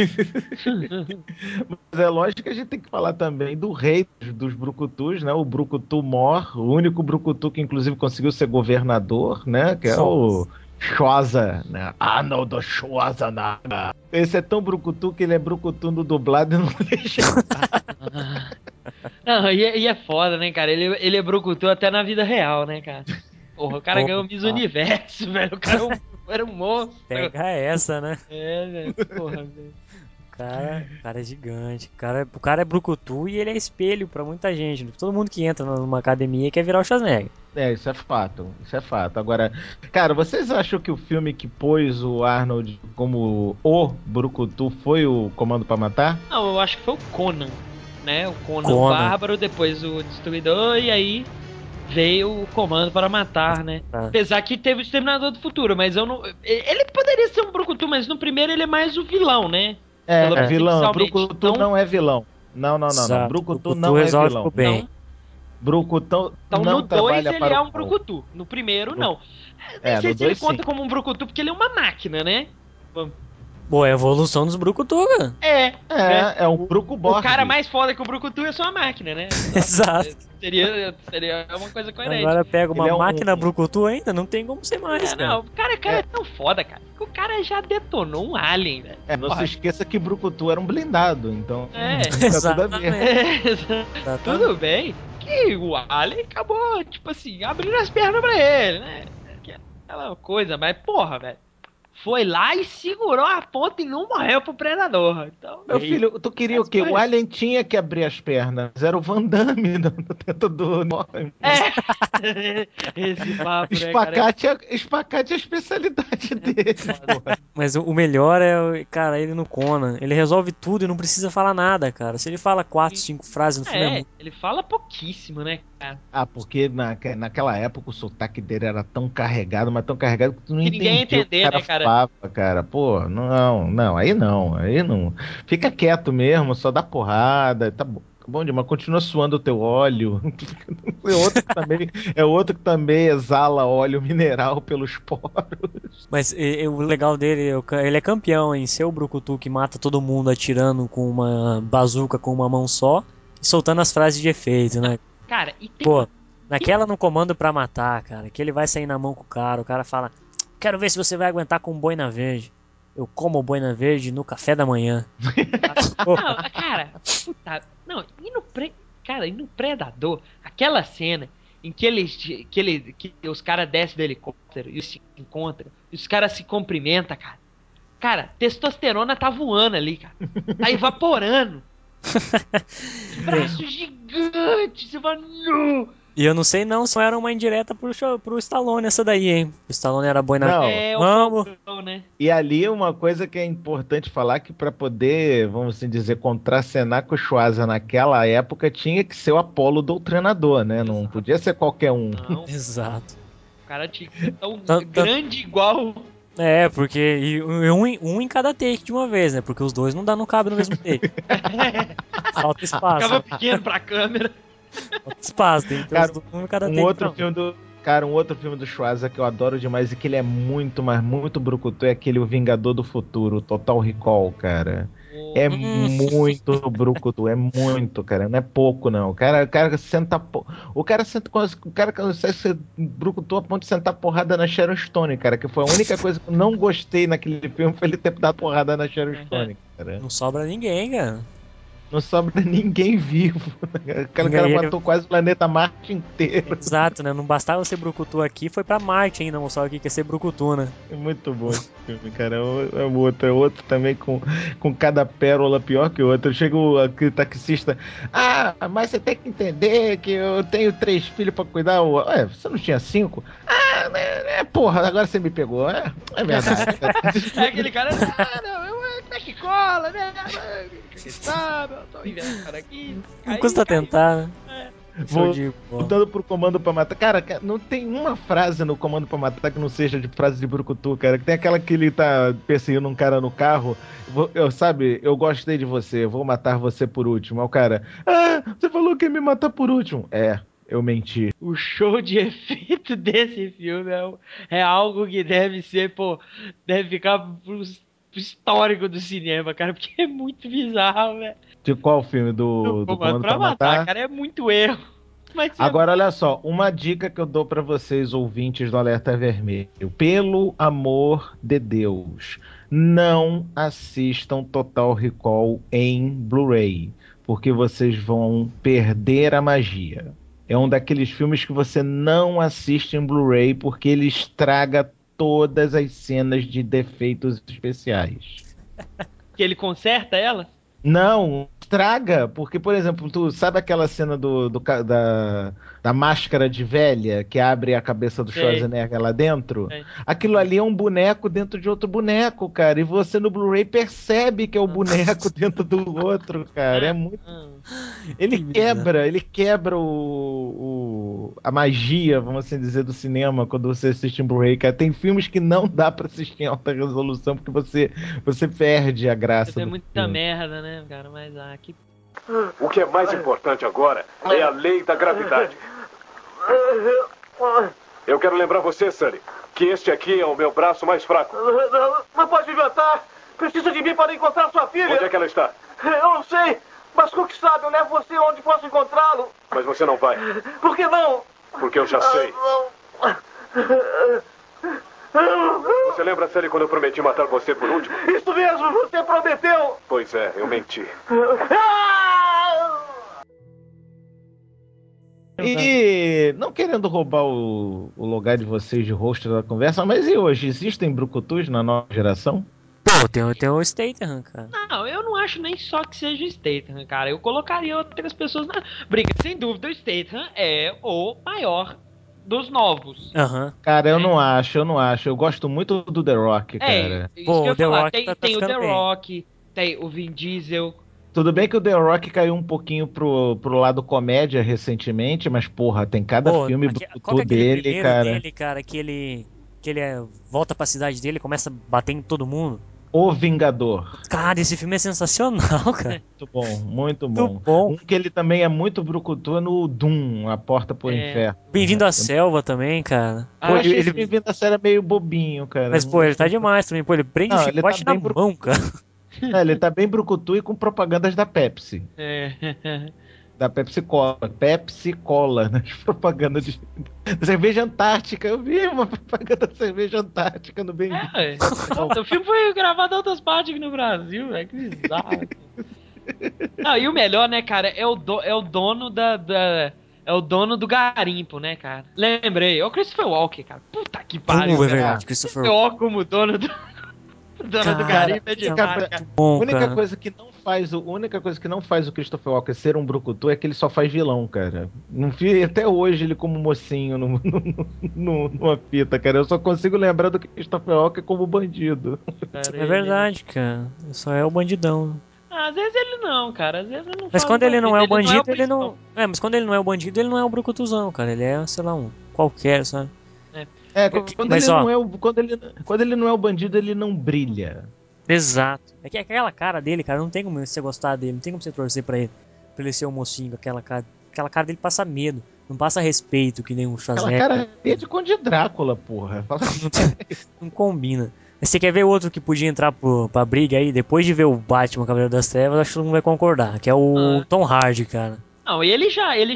Mas é lógico que a gente tem que falar também do rei dos brucutus, né? O Brucutu Mor, o único brucutu que inclusive conseguiu ser governador, né? Que é o Schwarza, né? Arnold Schwarzenegger. Esse é tão brucutu que ele é brucutu no dublado e não deixa. Não, e é foda, né, cara? Ele é brucutu até na vida real, né, cara? Porra, o cara ganhou o Miss Universo, velho. O cara era um monstro. Pega essa, né? É, velho. Porra, velho. O cara é gigante. O cara é brucutu e ele é espelho pra muita gente. Todo mundo que entra numa academia quer virar o Schwarzenegger. Isso é fato. Isso é fato. Agora, cara, vocês acham que o filme que pôs o Arnold como o Brucutu foi o Comando pra Matar? Não, eu acho que foi o Conan, né? O Conan, o Conan. Bárbaro, depois o Destruidor, e aí veio o Comando para Matar, né? Ah. Apesar que teve o Exterminador do Futuro, mas eu não... Ele poderia ser um brucutu, mas no primeiro ele é mais o vilão, né? Pelo menos Vilão. inicialmente. Brucutu Então, não é vilão. Não. Exato. Brucutu Brucutu não é resolve vilão. pro bem. Brucutu então não no 2 trabalha ele para é o um mal. brucutu. No primeiro, não. Nem No sei se ele 2 conta sim. como um brucutu, porque ele é uma máquina, né? Pô, é a evolução dos brucutu, cara. É, né? É um Brucuborg. O cara mais foda que o brucutu é só uma máquina, né? Exato. Seria uma coisa coerente. Agora pega uma Ele é um- máquina brucutu ainda, não tem como ser mais, cara. Não, o cara é tão foda, cara. Que o cara já detonou um alien, velho. Não Porra. se esqueça que Brucutu era um blindado, então É. fica tudo a ver. Exatamente. Tudo bem que o alien acabou, tipo assim, abrindo as pernas pra ele, né? Aquela coisa, mas porra, velho. Foi lá e segurou a ponta e não morreu pro predador. Então, Meu filho, tu queria o quê? O Alien tinha que abrir as pernas. Era o Van Damme dentro do... É. Esse papo, né, cara? Espacate é a especialidade dele, porra. Mas o melhor é, cara, ele no Conan. Ele resolve tudo e não precisa falar nada, cara. Se ele fala 4, 5 frases no filme, é muito. Ele fala pouquíssimo, né, cara? Porque naquela época o sotaque dele era tão carregado, mas tão carregado que tu não Que ninguém ia entendia o que o entender, cara né, cara? falava, cara. Pô, aí não. Fica quieto mesmo, só dá porrada, tá bom. Bom demais, continua suando o teu óleo. É outro que também exala óleo mineral pelos poros. Mas o legal dele, ele é campeão em ser o brucutu que mata todo mundo atirando com uma bazuca com uma mão só e soltando as frases de efeito, né? Cara, e tem Pô, naquela no comando pra matar, cara, que ele vai sair na mão com o cara fala: quero ver se você vai aguentar com boina verde. Eu como boina verde no café da manhã. Não, cara, puta. Não, cara, e no Predador, aquela cena em que os caras descem do helicóptero e se encontram, e os caras se cumprimentam, cara. Cara, testosterona tá voando ali, cara. Tá evaporando. Os braços gigantes, você fala, não! E eu não sei não se era uma indireta pro Stallone essa daí, hein? O Stallone era boina Não. verde. É o Vamos. Falcão, né? E ali uma coisa que é importante falar que para poder, vamos assim dizer, contracenar com o Schwarza naquela época tinha que ser o Apolo doutrinador, né? Não Exato. podia ser qualquer um. Não, Exato. o cara tinha que ser tão Tanto- grande igual. É, porque um em cada take de uma vez, né? Porque os dois não cabem no mesmo take. Falta espaço. Ficava pequeno pra câmera. Falta espaço, tem que ter Cara, um em cada Um take. outro não. filme do Schwarza que eu adoro demais e que ele é muito, mas muito brucutu é aquele O Vingador do Futuro, Total Recall, cara. É muito brucutu, é muito, cara. Não é pouco, não. O cara senta. O cara senta. O cara consegue ser brucutu a ponto de sentar porrada na Sharon Stone, cara. Que foi a única coisa que eu não gostei naquele filme foi ele ter dado porrada na Sharon Stone, cara. Não sobra ninguém, cara. Não sobra ninguém vivo. Aquele cara matou quase o planeta Marte inteiro. Exato, né? Não bastava ser brucutu aqui, foi pra Marte ainda mostrar o que é ser brucutu, né? É muito bom esse filme, cara. É outro também com cada pérola pior que o outro. Chega aquele taxista. Mas você tem que entender que eu tenho 3 filhos pra cuidar. Ué, você não tinha 5? Porra, agora você me pegou. É verdade. É aquele cara, como é que cola, né? Quem sabe, eu tô inventando aqui. Não custa tentar, né? Show de bola. Voltando pro Comando pra Matar. Cara, não tem uma frase no Comando pra Matar que não seja de frase de brucutu, cara. Tem aquela que ele tá perseguindo um cara no carro. Eu gostei de você, vou matar você por último. Aí o cara, você falou que ia me matar por último. Eu menti. O show de efeito desse filme é algo que deve ser, deve ficar pro histórico do cinema, cara, porque é muito bizarro, velho. De qual filme? Do Comando pra Matar? Cara, é muito erro. Mas Agora, olha só, uma dica que eu dou pra vocês, ouvintes do Alerta Vermelho. Pelo amor de Deus, não assistam Total Recall em Blu-ray. porque vocês vão perder a magia. É um daqueles filmes que você não assiste em Blu-ray porque ele estraga todas as cenas de defeitos especiais. Que ele conserta ela? Não, estraga, porque, por exemplo, tu sabe aquela cena da máscara de velha que abre a cabeça do Sei. Schwarzenegger lá dentro? Sei. Aquilo ali é um boneco dentro de outro boneco, cara. E você no Blu-ray percebe que é o boneco dentro do outro, cara. É muito. Ele quebra a magia, vamos assim dizer, do cinema quando você assiste em Blu-ray, cara. Tem filmes que não dá pra assistir em alta resolução porque você perde a graça Você vê do muita filme. merda, né, cara? Mas que... O que é mais importante agora é a lei da gravidade. Eu quero lembrar você, Sully, que este aqui é o meu braço mais fraco. Não pode inventar. Precisa de mim para encontrar sua filha. Onde é que ela está? Eu não sei. Mas Cook sabe, eu levo você onde posso encontrá-lo. Mas você não vai. Por que não? Porque eu já sei. Você lembra, Sully, quando eu prometi matar você por último? Isso mesmo, você prometeu. Pois é, eu menti. E não querendo roubar o lugar de vocês de host da conversa, mas e hoje? Existem brucutus na nova geração? Pô, tem o Statham, cara. Não, eu não acho nem só que seja o Statham, cara. Eu colocaria outras pessoas na briga. Sem dúvida, o Statham é o maior dos novos. Aham. Cara, eu não acho. Eu gosto muito do The Rock, cara. Isso Pô, que eu ia o The falar. Rock tá Tem o The ficando bem. Rock, tem o Vin Diesel. Tudo bem que o The Rock caiu um pouquinho pro lado comédia recentemente, mas porra, tem cada Pô, filme qual que é aquele dele, primeiro cara. dele, cara, que ele volta pra cidade dele e começa a bater em todo mundo? O Vingador. Cara, esse filme é sensacional, cara. Muito bom, muito Muito bom. bom. Um que ele também é muito brucutu é no Doom, A Porta pro Inferno. Bem-vindo à Selva também, cara. Eu Pô, achei ele, esse bem-vindo à série meio bobinho, cara. mas, Não pô, ele gostei tá demais também. Pô, ele prende o Não, ele chicote tá na bem mão, cara. Não, ele tá bem brucutu e com propagandas da Pepsi. Da Pepsi Cola. Pepsi Cola, nas propagandas de cerveja Antártica. Eu vi uma propaganda de cerveja Antártica no Bem-vindo. O filme foi gravado em outras partes aqui no Brasil, velho. Que bizarro. Não, e o melhor, né, cara, é o dono é o dono do garimpo, né, cara? Lembrei, é o Christopher Walken, cara. Puta que pariu. É cara. verdade, Christopher Walken como dono do dono do garimpo é demais, cara. Bom, A única cara. coisa que não faz o Christopher Walken ser um brucutu é que ele só faz vilão, cara. Não vi até hoje ele como mocinho numa fita, cara. Eu só consigo lembrar do Christopher Walken como bandido. Cara, É verdade, cara. Só é o bandidão. Às vezes ele não, cara. Às vezes ele não Mas faz quando ele não é o bandido, ele principal. não. É, mas quando ele não é o bandido, ele não é o brucutuzão, cara. Ele é, sei lá, um qualquer, sabe? Quando Mas, ele ó, não é quando ele não é o bandido, ele não brilha. Exato. É que aquela cara dele, cara, não tem como você gostar dele, não tem como você torcer pra ele. Pra ele ser um mocinho com aquela cara. Aquela cara dele passa medo, não passa respeito que nem um Aquela Schwarzenegger. cara é de Conde Drácula, porra. Não combina. Mas você quer ver outro que podia entrar pra briga aí, depois de ver o Batman Cavaleiro das Trevas, acho que todo mundo vai concordar, que é o Tom Hardy, cara. Não, ele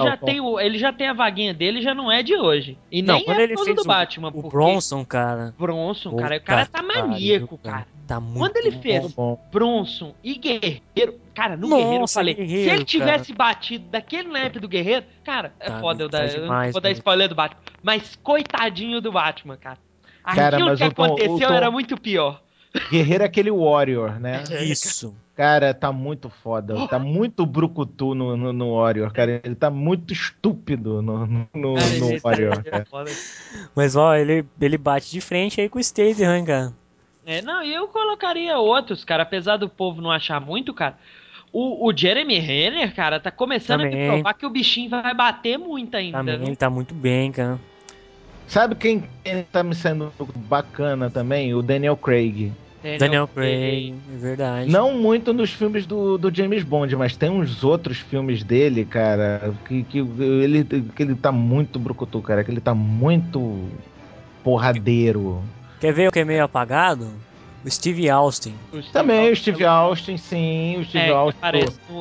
já tem a vaguinha dele, já não é de hoje. E Não, nem quando é ele por causa fez do Batman, o porque Bronson, cara. Bronson, Puta cara, o cara tá que pariu, maníaco, cara. Tá muito Quando ele fez bom. Bronson e Guerreiro, cara, no Nossa, Guerreiro eu falei, Guerreiro, se ele tivesse batido daquele naipe do Guerreiro, cara, é Tá, foda, tá eu não demais, vou dar velho. spoiler do Batman, mas coitadinho do Batman, cara. Cara, Aquilo mas que o Tom- aconteceu era muito pior. Guerreiro é aquele Warrior, né? Isso. Cara, tá muito foda. Tá muito brucutu no Warrior, cara. Ele tá muito estúpido no Warrior, cara. Foda. Mas ó, ele bate de frente aí com o Statham, cara. Não, e eu colocaria outros, cara, apesar do povo não achar muito, cara. O Jeremy Renner, cara, tá começando a me Também. provar que o bichinho vai bater muito ainda. Também, Viu? ele tá muito bem, cara. Sabe quem tá me sendo bacana também? O Daniel Craig. Daniel Craig, é verdade. Não muito nos filmes do James Bond, mas tem uns outros filmes dele, cara, que ele tá muito brucutu, cara, que ele tá muito porradeiro. Quer ver o que é meio apagado? O Steve Austin. Também o Steve Austin, sim, o Steve Austin. Parece no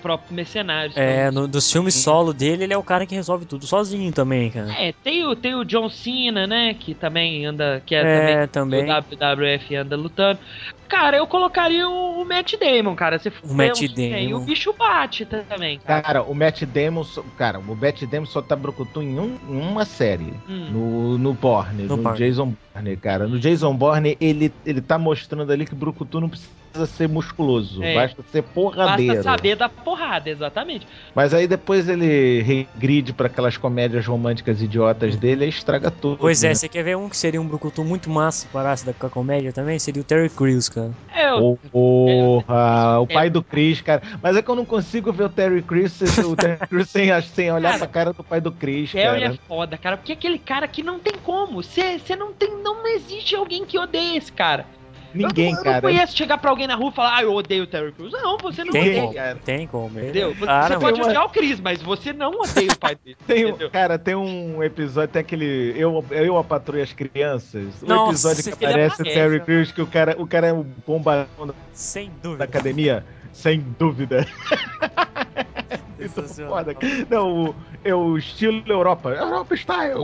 próprio Mercenários. Dos filmes solo dele, ele é o cara que resolve tudo sozinho também, cara. Tem o John Cena, né, que também anda, que é também do WWF, anda lutando. Cara, eu colocaria o Matt Damon, cara. Você o Matt Damon. E o bicho bate também, cara. Cara, o Matt Damon só tá brucutu em uma série. No Bourne, no Jason Bourne, cara. No Jason Bourne, ele tá mostrando ali que brucutu não precisa ser musculoso, basta ser porradeiro. Basta saber da porrada, exatamente. Mas aí depois ele regride pra aquelas comédias românticas idiotas dele e estraga tudo. Pois é, né? você quer ver um que seria um brucutu muito massa, parasse com a comédia também? Seria o Terry Crews, cara. Porra, o pai do Chris, cara. Mas é que eu não consigo ver o Terry Crews sem olhar pra cara do pai do Chris, cara. É foda, cara, porque aquele cara que não tem como. Você não existe alguém que odeie esse cara. Ninguém, eu não conheço chegar pra alguém na rua e falar, eu odeio o Terry Crews. Não, você não odeia. Tem como. Entendeu? Você pode odiar o Chris, mas você não odeia o pai dele. Tem um episódio, tem aquele Eu a Patroa e as Crianças. O episódio que aparece o Terry Crews, que o cara é o bomba sem dúvida da academia. Sem dúvida. Foda. Não, o estilo Europa. Europa style.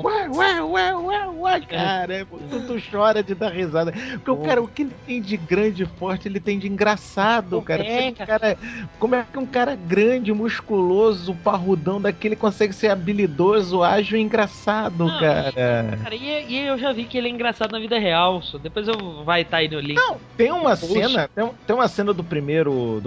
Ué, cara. Tu chora de dar risada. Porque o cara, o que ele tem de grande e forte, ele tem de engraçado, cara. Como é que um cara grande, musculoso, parrudão daquele consegue ser habilidoso, ágil e engraçado, cara? E eu já vi que ele é engraçado na vida real. Depois vai estar aí no link. Não, tem uma cena. Tem uma cena do primeiro.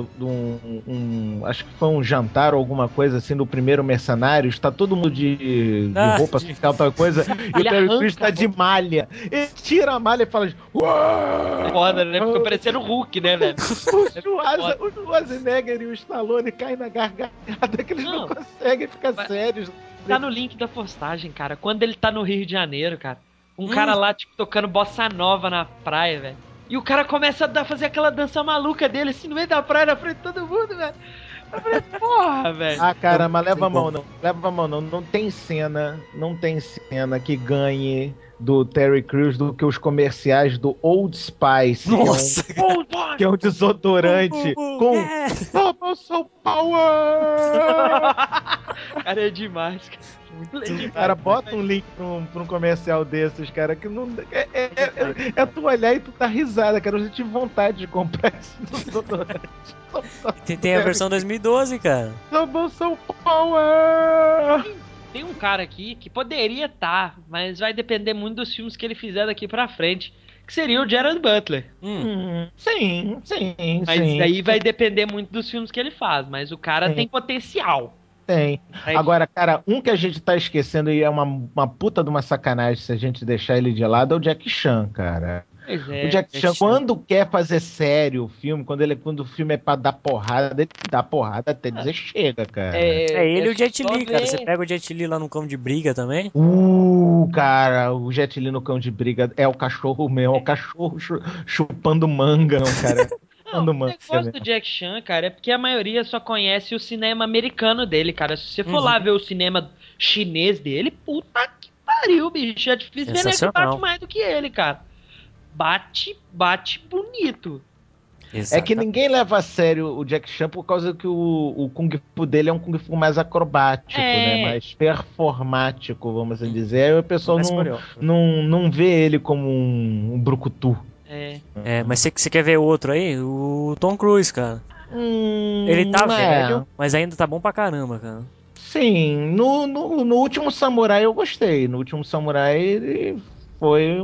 Acho que foi um jantar ou alguma coisa assim do primeiro Mercenários. Tá todo mundo de roupa social, tal coisa. E o Terry Crews tá de malha. Ele tira a malha e fala: Foda, né? Fica parecendo o Hulk, né, velho? O Schwarzenegger e o Stallone caem na gargalhada que eles não conseguem ficar sérios. Tá no link da postagem, cara. Quando ele tá no Rio de Janeiro, cara. Um cara lá, tipo, tocando bossa nova na praia, velho. E o cara começa a fazer aquela dança maluca dele, assim, no meio da praia, na frente de todo mundo, velho. Eu falei, porra, velho. Ah, cara, mas leva a mão não. Não tem cena que ganhe do Terry Crews do que os comerciais do Old Spice. Nossa, que é um desodorante com Soul Power. Cara, é demais, cara. Cara, bota um link pra um comercial desses, cara, que não. É tu olhar e tu tá risada, cara. Eu já tive vontade de comprar esse desodorante. Tem a versão 2012, cara. Soul Power! Tem um cara aqui que poderia estar, mas vai depender muito dos filmes que ele fizer daqui pra frente, que seria o Gerard Butler. Sim. Mas aí vai depender muito dos filmes que ele faz, mas o cara tem potencial. Tem. Agora, cara, um que a gente tá esquecendo e é uma puta de uma sacanagem se a gente deixar ele de lado é o Jack Chan, cara. O Jack Chan, quando quer fazer sério o filme, quando o filme é pra dar porrada, ele dá porrada até dizer chega, cara. Ele e o Jet Li, cara. Você pega o Jet Li lá no cão de briga também? Cara, o Jet Li no cão de briga é o cachorro mesmo, é o cachorro chupando manga, não, cara. Não, o negócio do Jack Chan, cara, é porque a maioria só conhece o cinema americano dele, cara. Se você for lá ver o cinema chinês dele, puta que pariu, bicho. É difícil ver que bate mais do que ele, cara. Bate bonito. É que ninguém leva a sério o Jack Chan por causa que o Kung Fu dele é um Kung Fu mais acrobático, né? Mais performático, vamos assim dizer. Aí o pessoal não vê ele como um brucutu. Mas você quer ver outro aí? O Tom Cruise, cara. Ele tá velho, mas ainda tá bom pra caramba, cara. Sim, no Último Samurai eu gostei. No Último Samurai ele foi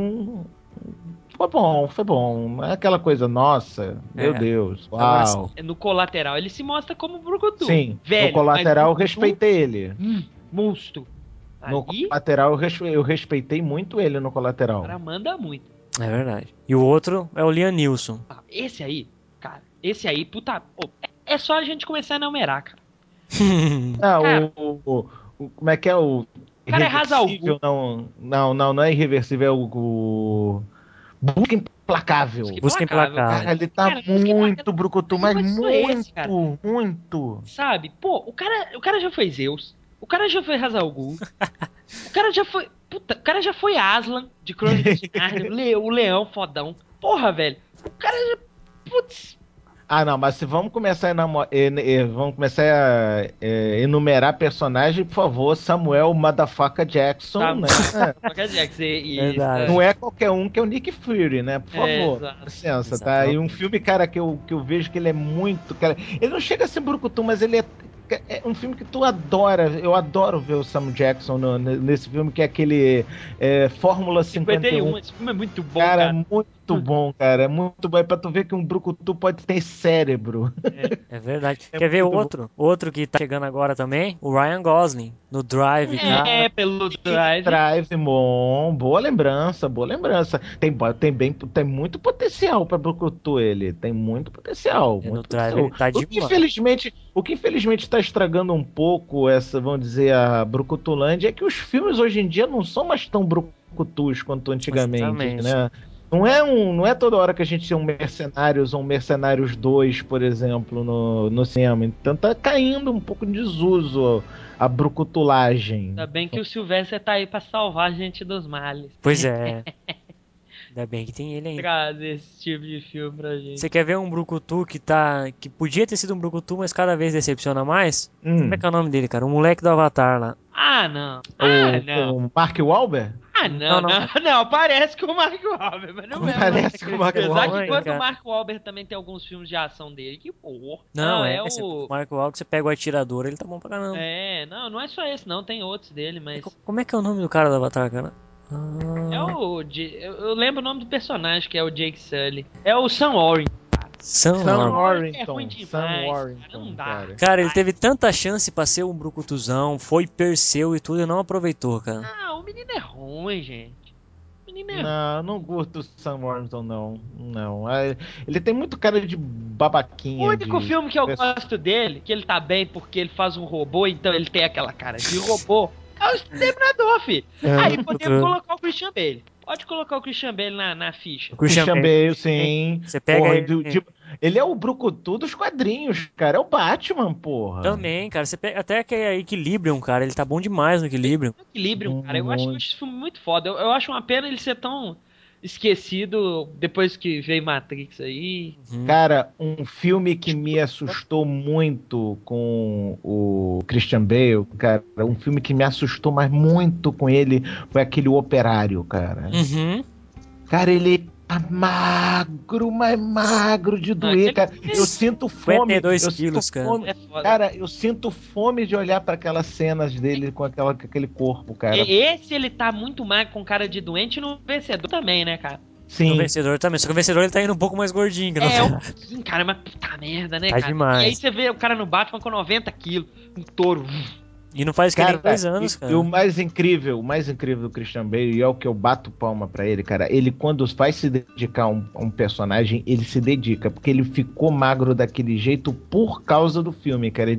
Foi bom. É aquela coisa, nossa, meu Deus, uau. Agora, no Colateral ele se mostra como brucutu. Sim, velho, no Colateral eu respeitei ele. Monstro. No Colateral eu respeitei muito ele no Colateral. O cara manda muito. É verdade. E o outro é o Liam Neeson. Esse aí, cara, puta... É só a gente começar a enumerar, cara. Como é que é o... O cara é Hazalgu. Não é irreversível, é o... Busca Implacável. Busca Implacável. Cara, ele tá muito brucutu, mas muito. Sabe? Pô, o cara já foi Zeus. O cara já foi Hazalgu. O cara já foi... Puta, o cara já foi Aslan, de Crônicas de Nárnia. O leão fodão. Porra, velho. O cara já... Putz. Ah, não, mas se vamos começar a enumerar personagens, por favor, Samuel Motherfucker Jackson, né? Qualquer Jax. Verdade. Não é qualquer um que é o Nick Fury, né? Por favor. Exato. Licença, tá? E um Exatamente. filme, cara, que eu vejo que ele é muito. Cara, ele não chega a ser brucutu, mas ele é um filme que tu adora. Eu adoro ver o Sam Jackson nesse filme, que é aquele Fórmula 51. Esse filme é muito bom, Cara, cara. muito bom, cara. É muito bom. É pra tu ver que um brucutu pode ter cérebro. É verdade. É Quer ver muito bom. outro? Outro que tá chegando agora também? O Ryan Gosling, no Drive, cara. Pelo Drive. Drive, bom. Boa lembrança, boa lembrança. Tem muito potencial pra brucutu ele. Tem muito potencial. E no Muito Drive potencial. ele tá O que demais. infelizmente está estragando um pouco essa, vamos dizer, a Brucutulândia é que os filmes hoje em dia não são mais tão brucutus quanto antigamente, Exatamente. né? Não é toda hora que a gente tem um Mercenários ou um Mercenários 2, por exemplo, no cinema. Então tá caindo um pouco em desuso a brucutulagem. Ainda bem que o Sylvester tá aí pra salvar a gente dos males. Pois é. Ainda bem que tem ele ainda. Trazer esse tipo de filme pra gente. Você quer ver um brucutu que podia ter sido um brucutu, mas cada vez decepciona mais? Como é que é o nome dele, cara? O moleque do Avatar lá. Ah, não. O Mark Wahlberg? Não, parece com o Mark Wahlberg, mas não é. Parece com o Mark Apesar Wahlberg. que enquanto cara. o Mark Wahlberg também tem alguns filmes de ação dele, que porra. Não, é esse o... Marco Wahlberg, você pega o atirador, ele tá bom pra caramba. não é só esse não, tem outros dele, mas... Como é que é o nome do cara do Avatar, cara? É o... Eu lembro o nome do personagem, que é o Jake Sully. É o Sam Warren. Sam Sam Warrington. É ruim Warrington. demais, Sam cara, Warrington, não dá. cara. Cara, ele teve tanta chance pra ser um brucutuzão, foi Perseu e tudo, e não aproveitou, cara. Ah, o menino é ruim, gente. O menino é ruim. Não, não curto o Sam Warrington, não. Não. Ele tem muito cara de O babaquinha. único filme que eu gosto dele, que ele tá bem porque ele faz um robô, então ele tem aquela cara de robô, é o Exterminador, filho. Aí podemos colocar o Christian Bale. Pode colocar o Christian Bale na ficha. O Christian Bale, sim. Você pega Porra, ele ele é o brucutu dos quadrinhos, cara. É o Batman, porra. também, cara. Você pega até que é Equilibrium, cara. Ele tá bom demais no Equilibrium. Equilíbrio, cara. Eu acho esse filme muito foda. Eu acho uma pena ele ser tão esquecido depois que veio Matrix aí. Cara, um filme que me assustou muito com o Christian Bale, cara, um filme que me assustou, mas muito com ele, foi aquele Operário, cara. Uhum. Cara, ele tá magro, mas magro de doer, cara. Eu sinto fome. 52 Eu sinto quilos, cara. fome. É foda. Cara, eu sinto fome de olhar para aquelas cenas dele com aquele corpo, cara. Esse ele tá muito magro com cara de doente e no Vencedor também, né, cara? O Sim. Vencedor também. Só que o Vencedor ele tá indo um pouco mais gordinho. Que Um não... pouquinho, cara, mas puta merda, né, Tá cara? demais. E aí você vê o cara no Batman com 90 quilos, um touro. E não faz que nem 2 anos, cara. E o mais incrível do Christian Bale, e é o que eu bato palma pra ele, cara, ele quando vai se dedicar a um personagem, ele se dedica, porque ele ficou magro daquele jeito por causa do filme, cara.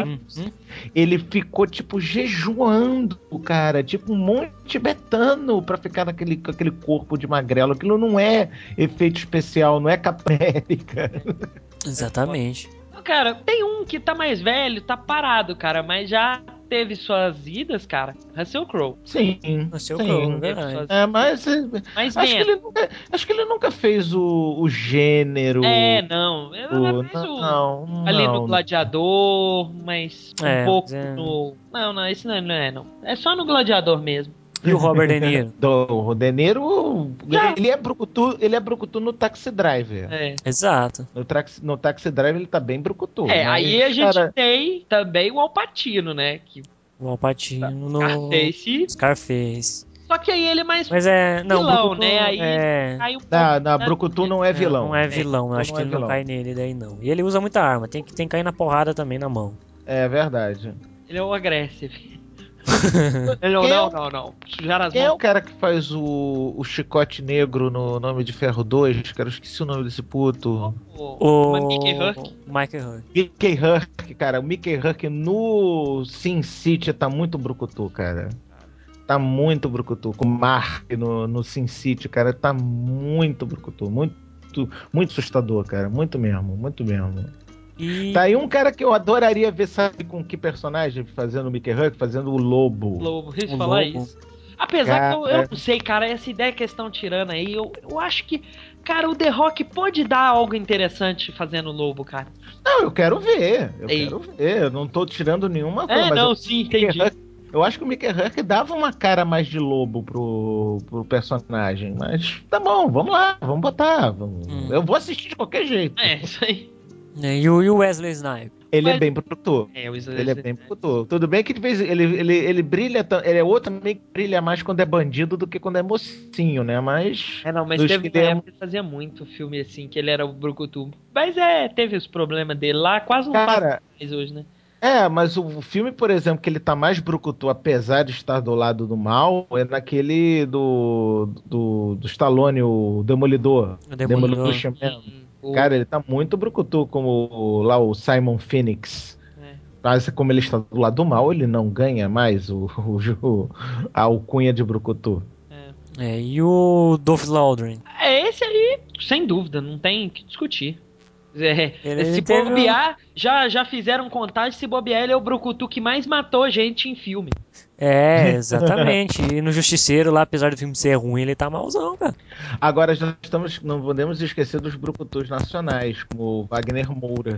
Ele ficou, tipo, jejuando, cara, tipo um monte tibetano pra ficar com aquele corpo de magrelo. Aquilo não é efeito especial, não é Capelli, cara. Exatamente. Cara, tem um que tá mais velho, tá parado, cara, mas já teve suas idas, cara. Russell Crowe. Sim, Russell sim. Crowe, verdade. Mas acho que ele nunca fez o gênero. Não. Não, ali no não. Gladiador, mas um pouco no... Não, esse não é, não. É só no Gladiador mesmo. E o Robert De Niro? O De Niro, ele é brucutu no Taxi Driver. Exato. No Taxi Driver ele tá bem brucutu. Mas, aí a gente cara, tem também o Al Pacino, né? O Al Pacino no Scarface. Só que aí ele é mais vilão, brucutu, né? Aí cai um pouco. Brucutu não é vilão. Não é vilão, eu acho que ele não cai nele daí não. E ele usa muita arma, tem que cair na porrada também na mão. É verdade. Ele é o agressivo. Não. Quem é o cara que faz o Chicote Negro no Nome de Ferro 2? Cara, eu esqueci o nome desse puto. O Mickey Rourke. Mickey Rourke, cara. O Mickey Rourke no Sin City tá muito brucutu, cara. Tá muito brucutu. Com o Mark no Sin City, cara, tá muito brucutu. Muito assustador, cara. Muito mesmo. Tá aí um cara que eu adoraria ver, sabe com que personagem? Fazendo o Mickey Rourke, fazendo o Lobo. Falar isso. Apesar que eu não sei, cara, essa ideia que eles estão tirando aí, eu acho que, cara, o The Rock pode dar algo interessante fazendo o Lobo, cara. Não, eu quero ver. Eu não tô tirando nenhuma coisa, mas não, sim, entendi. Eu acho que o Mickey Rourke dava uma cara mais de lobo pro personagem. Mas tá bom, vamos lá, vamos botar. Eu vou assistir de qualquer jeito. Isso aí. E o Wesley Snipes? Ele é bem brucutu. O Ele é bem brucutu. Tudo bem que de vez ele brilha. Ele é outro também que brilha mais quando é bandido do que quando é mocinho, né? Mas. Não, mas teve uma época que ele fazia muito filme assim, que ele era o brucutu. Mas teve os problemas dele lá, quase não faz mais hoje, né? Mas o filme, por exemplo, que ele tá mais brucutu, apesar de estar do lado do mal, é naquele do Stallone, o Demolidor. Demolition Man. Cara, ele tá muito brucutu, como lá o Simon Phoenix. Mas como ele está do lado do mal, ele não ganha mais a alcunha de brucutu. E o Dolph Lundgren? Esse aí, sem dúvida, não tem o que discutir. Se teve bobear, já fizeram contagem, se bobear, ele é o brucutu que mais matou gente em filme. Exatamente. E no Justiceiro lá, apesar do filme ser ruim, ele tá malzão, cara. Agora não podemos esquecer dos brucutus nacionais, como o Wagner Moura.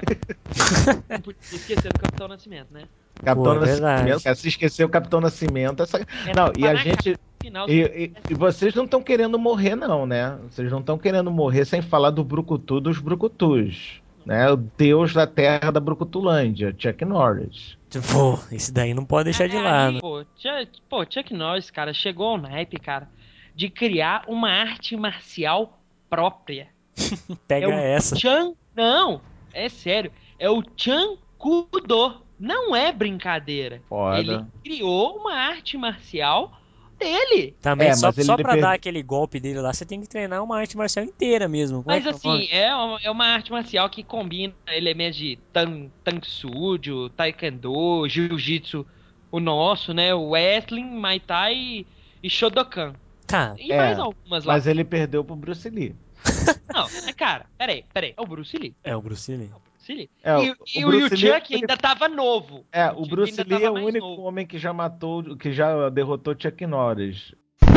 Não podia esquecer do Capitão Nascimento, né? Capitão Nascimento, cara, se esquecer o Capitão Nascimento... e a gente... E vocês não estão querendo morrer, não, né? Vocês não estão querendo morrer sem falar do brucutu dos brucutus. Né? O deus da terra da Brucutulândia, Chuck Norris. Pô, esse daí não pode deixar de lado. Chuck Norris, cara, chegou ao naipe, cara, de criar uma arte marcial própria. Pega essa. Não, é sério. É o Chan Kudo. Não é brincadeira. Foda. Ele criou uma arte marcial dele. Também, só pra dar aquele golpe dele lá, você tem que treinar uma arte marcial inteira mesmo. Mas assim, é uma arte marcial que combina elementos de Tanksujo, Taekwondo, Jiu-Jitsu, o nosso, né? O Wrestling, Muay Thai e Shodokan. Tá. E mais algumas lá. Mas ele perdeu pro Bruce Lee. Não, cara, peraí. É o Bruce Lee. É o Bruce Lee. E o Chuck ainda tava novo. O Bruce Lee é o único homem que já derrotou Chuck Norris.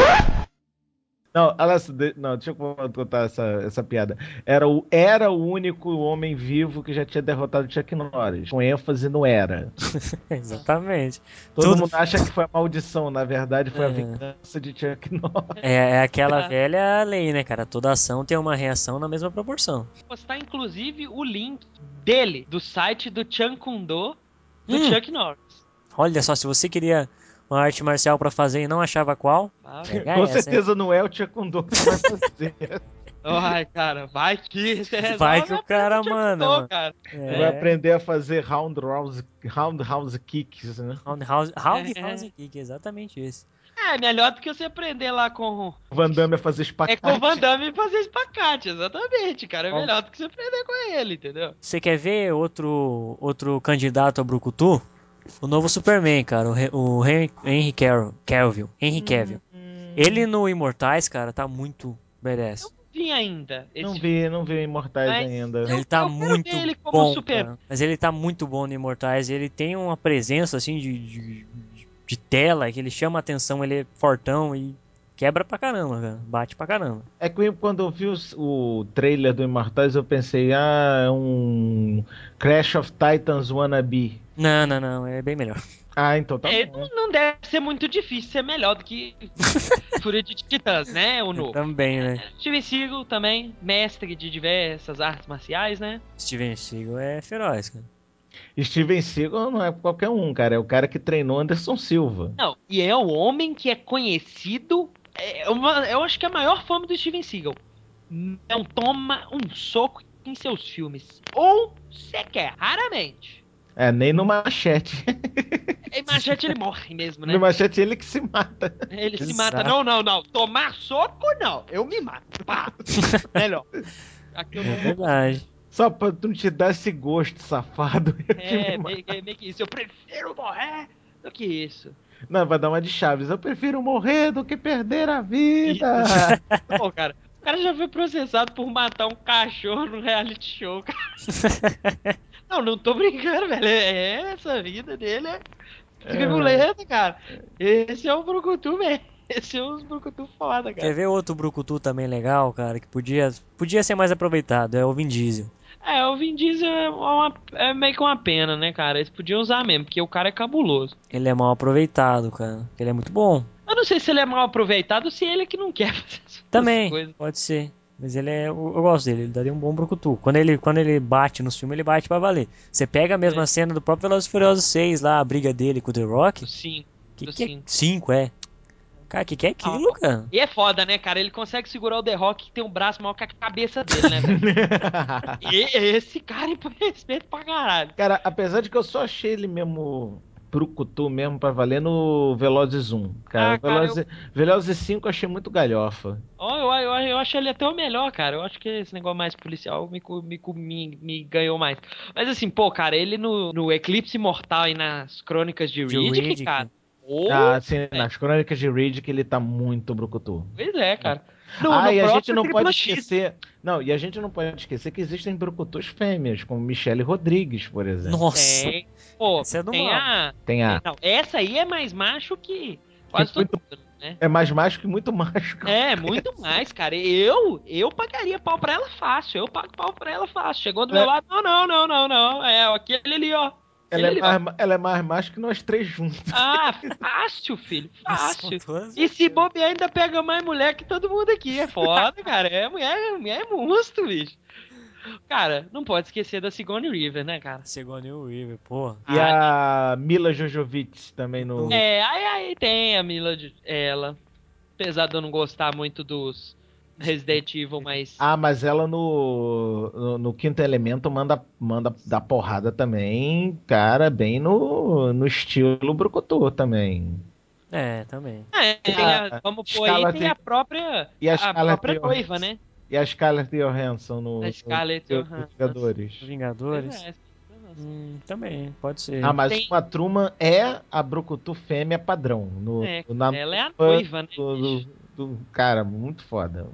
Não, deixa eu contar essa piada. Era o único homem vivo que já tinha derrotado Chuck Norris. Com ênfase no era. Exatamente. Todo mundo acha que foi a maldição, na verdade foi a vingança de Chuck Norris. É aquela velha lei, né, cara? Toda ação tem uma reação na mesma proporção. Vou postar inclusive o link dele, do site do Chan Kundo, do Chuck Norris. Olha só, se você queria uma arte marcial pra fazer e não achava qual... Com certeza não é o Chuck Kundo que vai fazer. Ai, cara, vai que o cara manda. Vai aprender a fazer roundhouse kicks, né? Roundhouse kick, exatamente isso. Melhor do que você aprender lá com o Van Damme a fazer espacate. Com o Van Damme fazer espacate, exatamente, cara. É melhor do que você aprender com ele, entendeu? Você quer ver outro candidato a brucutu? O novo Superman, cara, o Henry Cavill. Ele no Imortais, cara, tá muito badass. Não vi ainda. Não vi Imortais ainda. Ele tá muito bom, cara. Mas ele tá muito bom no Imortais. Ele tem uma presença, assim, de tela, que ele chama a atenção, ele é fortão e quebra pra caramba, cara. Bate pra caramba. É que quando eu vi o trailer do Imortais, eu pensei, é um Crash of Titans wannabe. Não, é bem melhor. Então tá bom. Não deve ser muito difícil ser melhor do que Fúria de Titãs, né? O novo. Também, né? Steven Seagal também, mestre de diversas artes marciais, né? Steven Seagal é feroz, cara. Steven Seagal não é qualquer um, cara. É o cara que treinou Anderson Silva. Não, e é o homem que é conhecido... eu acho que é a maior fama do Steven Seagal. Não toma um soco em seus filmes. Ou sequer, raramente. Nem no Machete. Em Machete ele morre mesmo, né? No Machete ele que se mata. Ele se mata. Não. Tomar soco, não. Eu me mato. Pá. Melhor. Aqui eu não... É verdade. Só pra não te dar esse gosto, safado. Meio que isso. Eu prefiro morrer do que isso. Não, vai dar uma de Chaves. Eu prefiro morrer do que perder a vida. Pô, cara. O cara já foi processado por matar um cachorro no reality show, cara. Não tô brincando, velho. Essa vida dele Firuleta, cara. Esse é o brucutu mesmo. Esse é os brucutu foda, cara. Quer ver outro brucutu também legal, cara, que podia ser mais aproveitado? É o Vin Diesel. O Vin Diesel é meio que uma pena, né, cara? Eles podiam usar mesmo, porque o cara é cabuloso. Ele é mal aproveitado, cara. Ele é muito bom. Eu não sei se ele é mal aproveitado ou se ele é que não quer fazer essas Também, coisas. pode ser. Mas ele é. Eu gosto dele, ele daria um bom brucutu. Quando ele bate nos filmes, ele bate pra valer. Você pega a mesma cena do próprio Velozes e Furiosos 6 lá, a briga dele com o The Rock. Sim. Que é 5, é. Cara, que é aquilo, cara? E é foda, né, cara? Ele consegue segurar o The Rock que tem um braço maior que a cabeça dele, né, velho? E esse cara é respeito pra caralho. Cara, apesar de que eu só achei ele mesmo brucutu mesmo pra valer no Velozes 1. Cara, Velozes 5 eu achei muito galhofa. Eu acho ele até o melhor, cara. Eu acho que esse negócio mais policial me ganhou mais. Mas assim, pô, cara, ele no Eclipse Imortal e nas Crônicas de Riddick, cara. Sim, nas Crônicas de Riddick ele tá muito brucutu. Pois é, cara. E a gente não pode esquecer. Não, e a gente não pode esquecer que existem brucutus fêmeas, como Michelle Rodrigues, por exemplo. Nossa. Pô, Essa é do tem mal. Não, essa aí é mais macho que quase todo mundo, né? É mais macho que muito macho. É, muito mais, cara. Eu pagaria pau pra ela fácil. Eu pago pau pra ela fácil. Chegou do meu lado, não. Aquele ali, ó. Ela é mais macho que nós três juntos. Ah, fácil, filho. Fácil. E se bobear, ainda pega mais mulher que todo mundo aqui. É foda, cara. Mulher é monstro, bicho. Cara, não pode esquecer da Sigourney Weaver, né, cara? Sigourney Weaver, porra. E a Mila Jovovich também no... Aí tem a Mila, ela. Apesar de eu não gostar muito dos Resident Evil, mas... mas ela no Quinto Elemento manda dar porrada também, cara, bem no estilo brucutu também. Também. Vamos pôr aí, tem a própria noiva, né? E a Scarlett Johansson no Vingadores. Vingadores? Também, pode ser. Mas Uma Thurman é a brucutu fêmea padrão. Ela é a noiva, né? Cara, muito foda.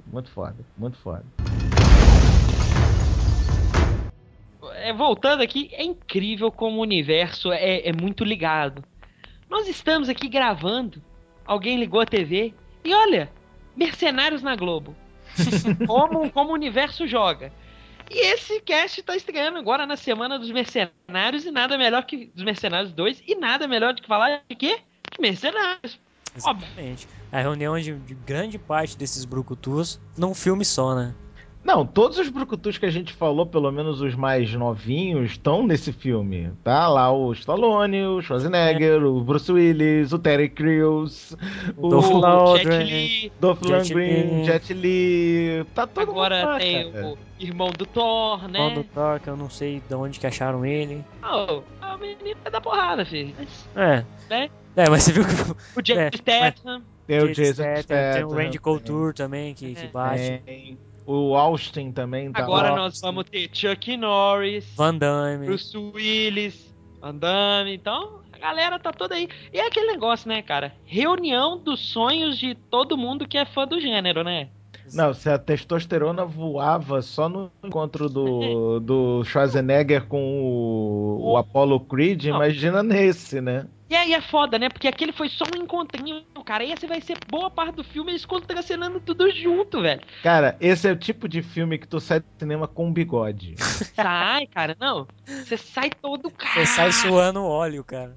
Voltando aqui, é incrível como o universo é muito ligado. Nós estamos aqui gravando, alguém ligou a TV e olha, Mercenários na Globo. como o universo joga. E esse cast tá estreando agora na Semana dos Mercenários e nada melhor que dos Mercenários 2 e nada melhor do que falar de quê? De Mercenários. Exatamente. A reunião de grande parte desses brucutus num filme só, né? Não, todos os brucutus que a gente falou, pelo menos os mais novinhos, estão nesse filme. Tá lá o Stallone, o Schwarzenegger, o Bruce Willis, o Terry Crews, o Dolph Lundgren, Jet Li. Tá todo agora mundo lá, tem cara. o irmão do Thor, né? Irmão do Thor, que eu não sei de onde que acharam ele. O menino vai dar porrada, filho. Mas você viu que... O Jason Statham. Tem o Jason Statham. Tem o Randy Couture também, que bate. O Austin também tá agora lá. Nós vamos ter Chuck Norris, Van Damme, Bruce Willis, Van Damme. Então, a galera tá toda aí. E é aquele negócio, né, cara? Reunião dos sonhos de todo mundo que é fã do gênero, né? Não, se a testosterona voava só no encontro do Schwarzenegger com o Apollo Creed, imagina nesse, né? E aí é foda, né? Porque aquele foi só um encontrinho, cara. E esse vai ser boa parte do filme eles contracenando tudo junto, velho. Cara, esse é o tipo de filme que tu sai do cinema com um bigode. Sai, cara. Não. Você sai todo, cara. Você sai suando óleo, cara.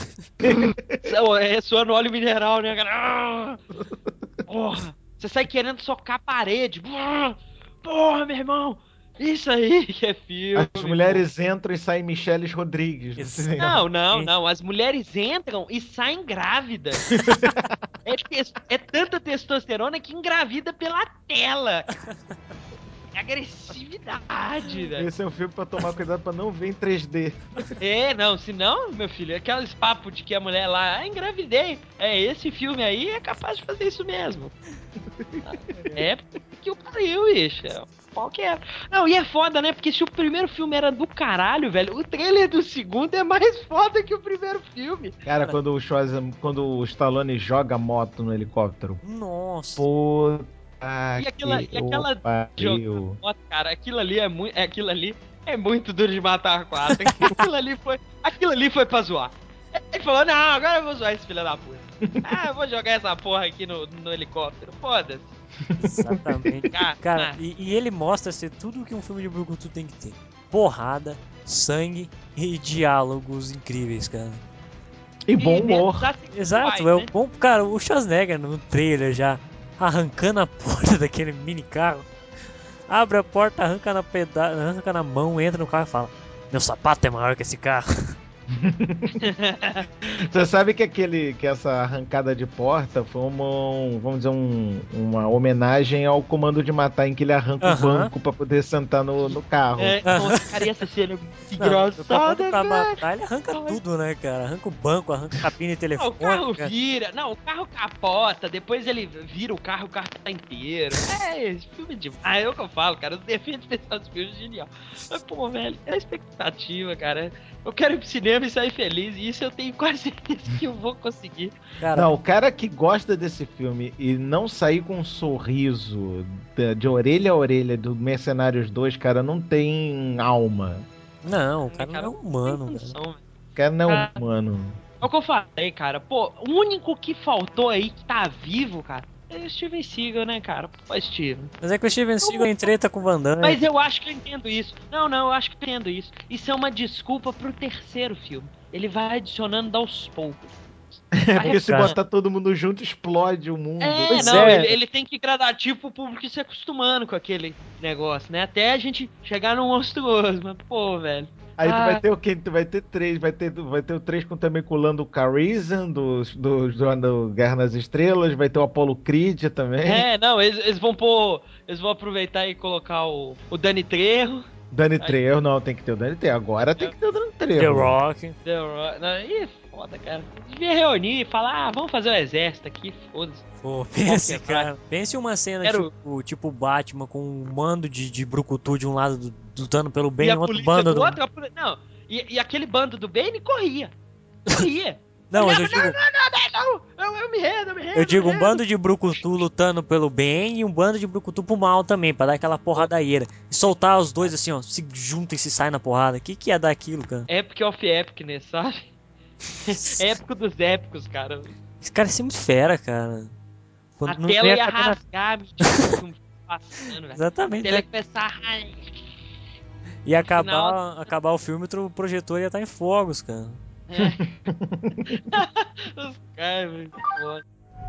Suando óleo mineral, né, cara? Porra. Você sai querendo socar a parede. Porra, meu irmão. Isso aí que é filme. As mulheres entram e saem Michelle Rodrigues. Não. As mulheres entram e saem grávidas. É tanta testosterona que engravida pela tela. É agressividade, velho. Esse é um filme pra tomar cuidado pra não ver em 3D. Senão, meu filho, aqueles papos de que a mulher lá, engravidei. Esse filme aí é capaz de fazer isso mesmo. É que o pariu, bicho. Qual que é? Não, e é foda, né? Porque se o primeiro filme era do caralho, velho, o trailer do segundo é mais foda que o primeiro filme. Cara, quando o Stallone joga moto no helicóptero. Nossa. Puta. E aquela moto, cara, aquilo ali é muito duro de matar quatro. Aquilo ali foi pra zoar. Ele falou, não, agora eu vou zoar esse filho da puta. Eu vou jogar essa porra aqui no helicóptero. Foda-se. Exatamente. Cara, e ele mostra ser tudo que um filme de brucutu tem que ter. Porrada, sangue e diálogos incríveis, cara. E bom humor. Exato, é o bom. Cara, o Schwarzenegger no trailer já arrancando a porta daquele mini carro. Abre a porta, arranca na mão, entra no carro e fala: meu sapato é maior que esse carro. Você sabe que essa arrancada de porta foi vamos dizer, uma homenagem ao Comando de Matar, em que ele arranca o banco pra poder sentar no carro. Nossa, cara, essa cena é muito engraçada, pra matar, ele arranca tudo, né, cara? Arranca o banco, arranca a cabine telefônica. O carro vira, o carro capota, depois ele vira o carro tá inteiro. Esse filme de... é o que eu falo, cara, os efeitos especiais dos filmes é genial. Mas, pô, velho, é a expectativa, cara. Eu quero ir pro cinema e sair feliz, e isso eu tenho quase certeza que eu vou conseguir. Cara, não, o cara que gosta desse filme e não sair com um sorriso de orelha a orelha do Mercenários 2, cara, não tem alma. Não, o cara não é humano, cara. O cara não é humano. É o que eu falei, cara. Pô, o único que faltou aí, que tá vivo, cara, é o Steven Seagal, né, cara? Pô, Steven. Mas é que o Steven Seagal em treta com o Van Damme. Mas eu acho que eu entendo isso. Não, eu acho que eu entendo isso. Isso é uma desculpa pro terceiro filme. Ele vai adicionando aos poucos. Porque se botar todo mundo junto, explode o mundo. Ele tem que gradativo pro público se acostumando com aquele negócio, né? Até a gente chegar no monstruoso, mas, pô, velho. Aí tu vai ter o quê? Tu vai ter três. Vai ter o 3 também com o Lando Calrissian, do Guerra nas Estrelas. Vai ter o Apollo Creed também. Eles vão aproveitar e colocar o Danny Trejo. Danny Trejo, não, tem que ter o Danny Trejo. Agora tem que ter o Danny Trejo. The Rock. Ih, foda, cara. Devia reunir e falar, vamos fazer o exército aqui, foda-se. Pô, pense, cara. Pense uma cena tipo Batman com um bando de brucutu de um lado lutando pelo bem e outro bando do outro. Não, e aquele bando do Bane corria. Não, mas eu digo... Eu me rendo. Eu digo um bando de brucutu lutando pelo bem e um bando de brucutu pro mal também, pra dar aquela porradaieira. E soltar os dois assim, ó, se juntam e se saem na porrada. O que ia dar aquilo, cara? Epic of Epicness, sabe? Épico dos épicos, cara. Esse cara é muito fera, cara. Quando a tela ia rasgar, passando, velho. Exatamente. A tela ia começar a... E acabar o filme, o projetor ia estar em fogos, cara. Os caras, muito foda.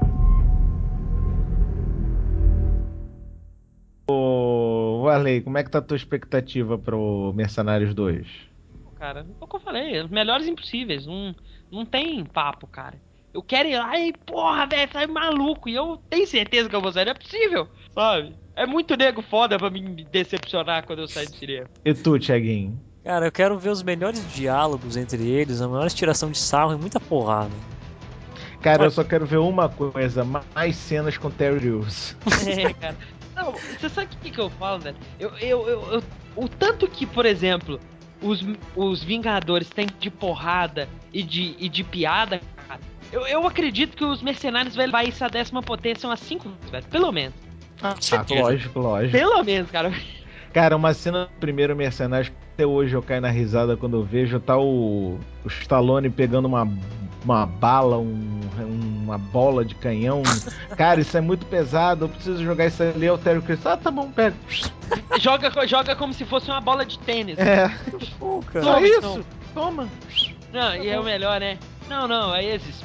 Ô, Varley, como é que tá a tua expectativa pro Mercenários 2? Cara, é o que eu falei, os melhores impossíveis, não tem papo, cara. Eu quero ir lá e, porra, velho, sai maluco, e eu tenho certeza que eu vou sair, não é possível, sabe? É muito nego foda pra me decepcionar quando eu sair do cinema. E tu, Thiaguinho? Cara, eu quero ver os melhores diálogos entre eles, a maior tiração de sarro e muita porrada. Cara, eu só quero ver uma coisa, mais cenas com Terry Crews. Cara. Não, você sabe o que eu falo, velho? O tanto que, por exemplo, os Vingadores têm de porrada e de piada, cara, eu acredito que os Mercenários vai levar isso à 10ª potência umas 5 vezes, velho, pelo menos. Lógico. Pelo menos, cara. Cara, uma cena do primeiro Mercenários que até hoje eu caio na risada quando eu vejo, tá o Stallone pegando uma bala, uma bola de canhão. Cara, isso é muito pesado, eu preciso jogar isso ali, é o Terry Crews. Tá bom, pega. Joga como se fosse uma bola de tênis. Pô, cara. Só isso? Toma. Não, e é o melhor, né? Não, é esses.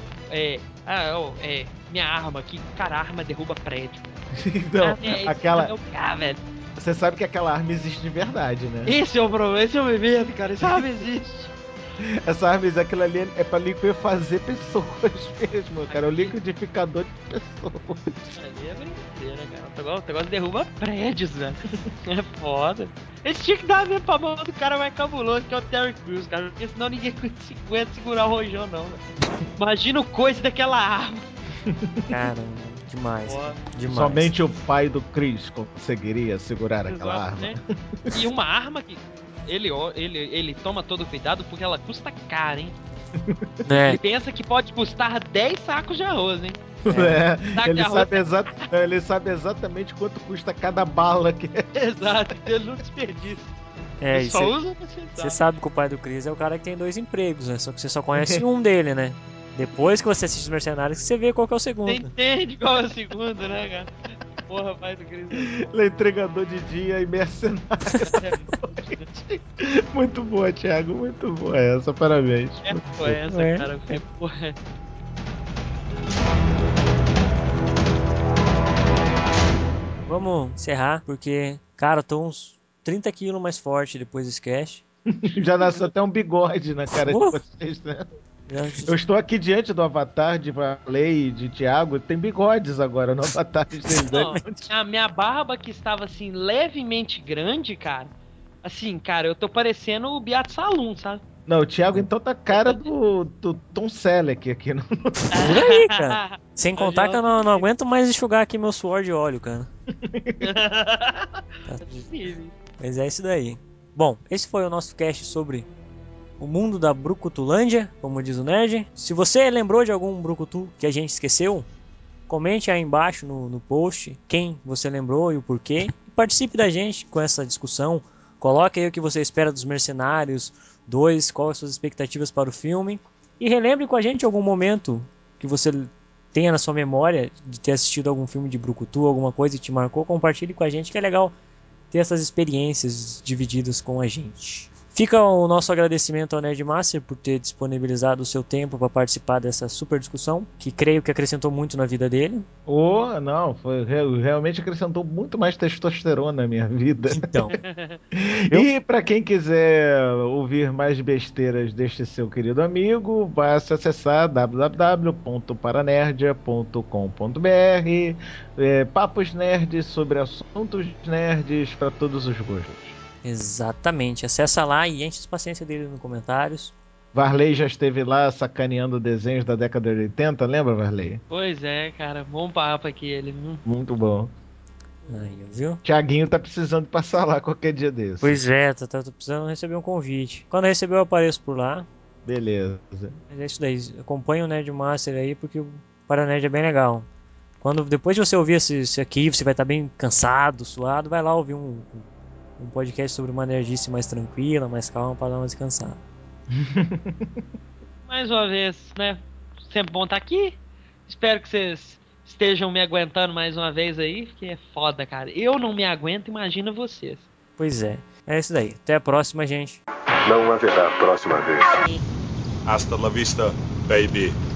Minha arma aqui, cara, a arma derruba prédio. Então, aquela. Velho. Você sabe que aquela arma existe de verdade, né? Esse é o problema, esse é o meu medo, cara. Essa arma existe. Essa arma, aquilo ali é pra liquefazer pessoas mesmo, cara. É o liquidificador de pessoas. Ali é brincadeira, cara. O negócio derruba prédios, velho. É foda. Eles tinham que dar a minha pra mão do cara mais cabuloso, que é o Terry Crews, cara. Porque senão ninguém aguenta segurar o rojão, não, velho. Imagina o coice daquela arma. Caramba. Demais. Somente o pai do Chris conseguiria segurar aquela arma. Né? E uma arma que ele toma todo o cuidado porque ela custa caro, hein? Ele pensa que pode custar 10 sacos de arroz, hein? Ele sabe exatamente quanto custa cada bala que é. Exato, ele não desperdiça. É, Eu e só uso você sabe que o pai do Chris é o cara que tem 2 empregos, né? Só que você só conhece um dele, né? Depois que você assiste os Mercenários, que você vê qual que é o Você segundo. entende qual é o segundo, né, cara? Porra, pai do Chris. Ele é entregador de dia e mercenário. Muito boa, Thiago. Muito boa essa. Parabéns. Foi essa, É. cara. Foi porra. Vamos encerrar, porque, cara, eu tô uns 30 quilos mais forte depois desse cast. Já nasceu até um bigode na cara de vocês, né? Eu estou aqui diante do avatar de Varley e de Thiago. Tem bigodes agora no avatar deles. Não, a minha barba que estava assim, levemente grande, cara. Assim, cara, eu tô parecendo o Beato Salum, sabe? Não, o Thiago então tá cara do Tom Selleck aqui. No... Por aí, cara. Sem contar que eu não aguento mais enxugar aqui meu suor de óleo, cara. Mas é isso daí. Bom, esse foi o nosso cast sobre o mundo da Brucutulândia, como diz o Nerd. Se você lembrou de algum Brucutu que a gente esqueceu, comente aí embaixo no post quem você lembrou e o porquê. E participe da gente com essa discussão. Coloque aí o que você espera dos Mercenários 2, quais as suas expectativas para o filme. E relembre com a gente algum momento que você tenha na sua memória de ter assistido algum filme de Brucutu, alguma coisa que te marcou. Compartilhe com a gente, que é legal ter essas experiências divididas com a gente. Fica o nosso agradecimento ao Nerdmaster por ter disponibilizado o seu tempo para participar dessa super discussão, que creio que acrescentou muito na vida dele. Oh, não, realmente acrescentou muito mais testosterona na minha vida. Então. E para quem quiser ouvir mais besteiras deste seu querido amigo, basta acessar www.paranerdia.com.br. Papos nerds sobre assuntos nerds para todos os gostos. Exatamente. Acessa lá e enche a paciência dele nos comentários. Varley já esteve lá sacaneando desenhos da década de 80, lembra, Varley? Pois é, cara. Bom papo aqui ele. Muito bom. Aí, viu? Tiaguinho tá precisando passar lá qualquer dia desse. Pois é, tô precisando receber um convite. Quando eu receber, eu apareço por lá. Beleza. Mas é isso daí. Acompanha o Nerdmaster aí, porque o Paranerd é bem legal. Depois de você ouvir esse aqui, você vai estar bem cansado, suado, vai lá ouvir um podcast sobre uma nerdice mais tranquila, mais calma, para dar uma descansada. Mais uma vez, né? Sempre bom estar aqui. Espero que vocês estejam me aguentando mais uma vez aí, porque é foda, cara. Eu não me aguento, imagina vocês. Pois é. É isso daí. Até a próxima, gente. Não haverá próxima vez. Hasta la vista, baby.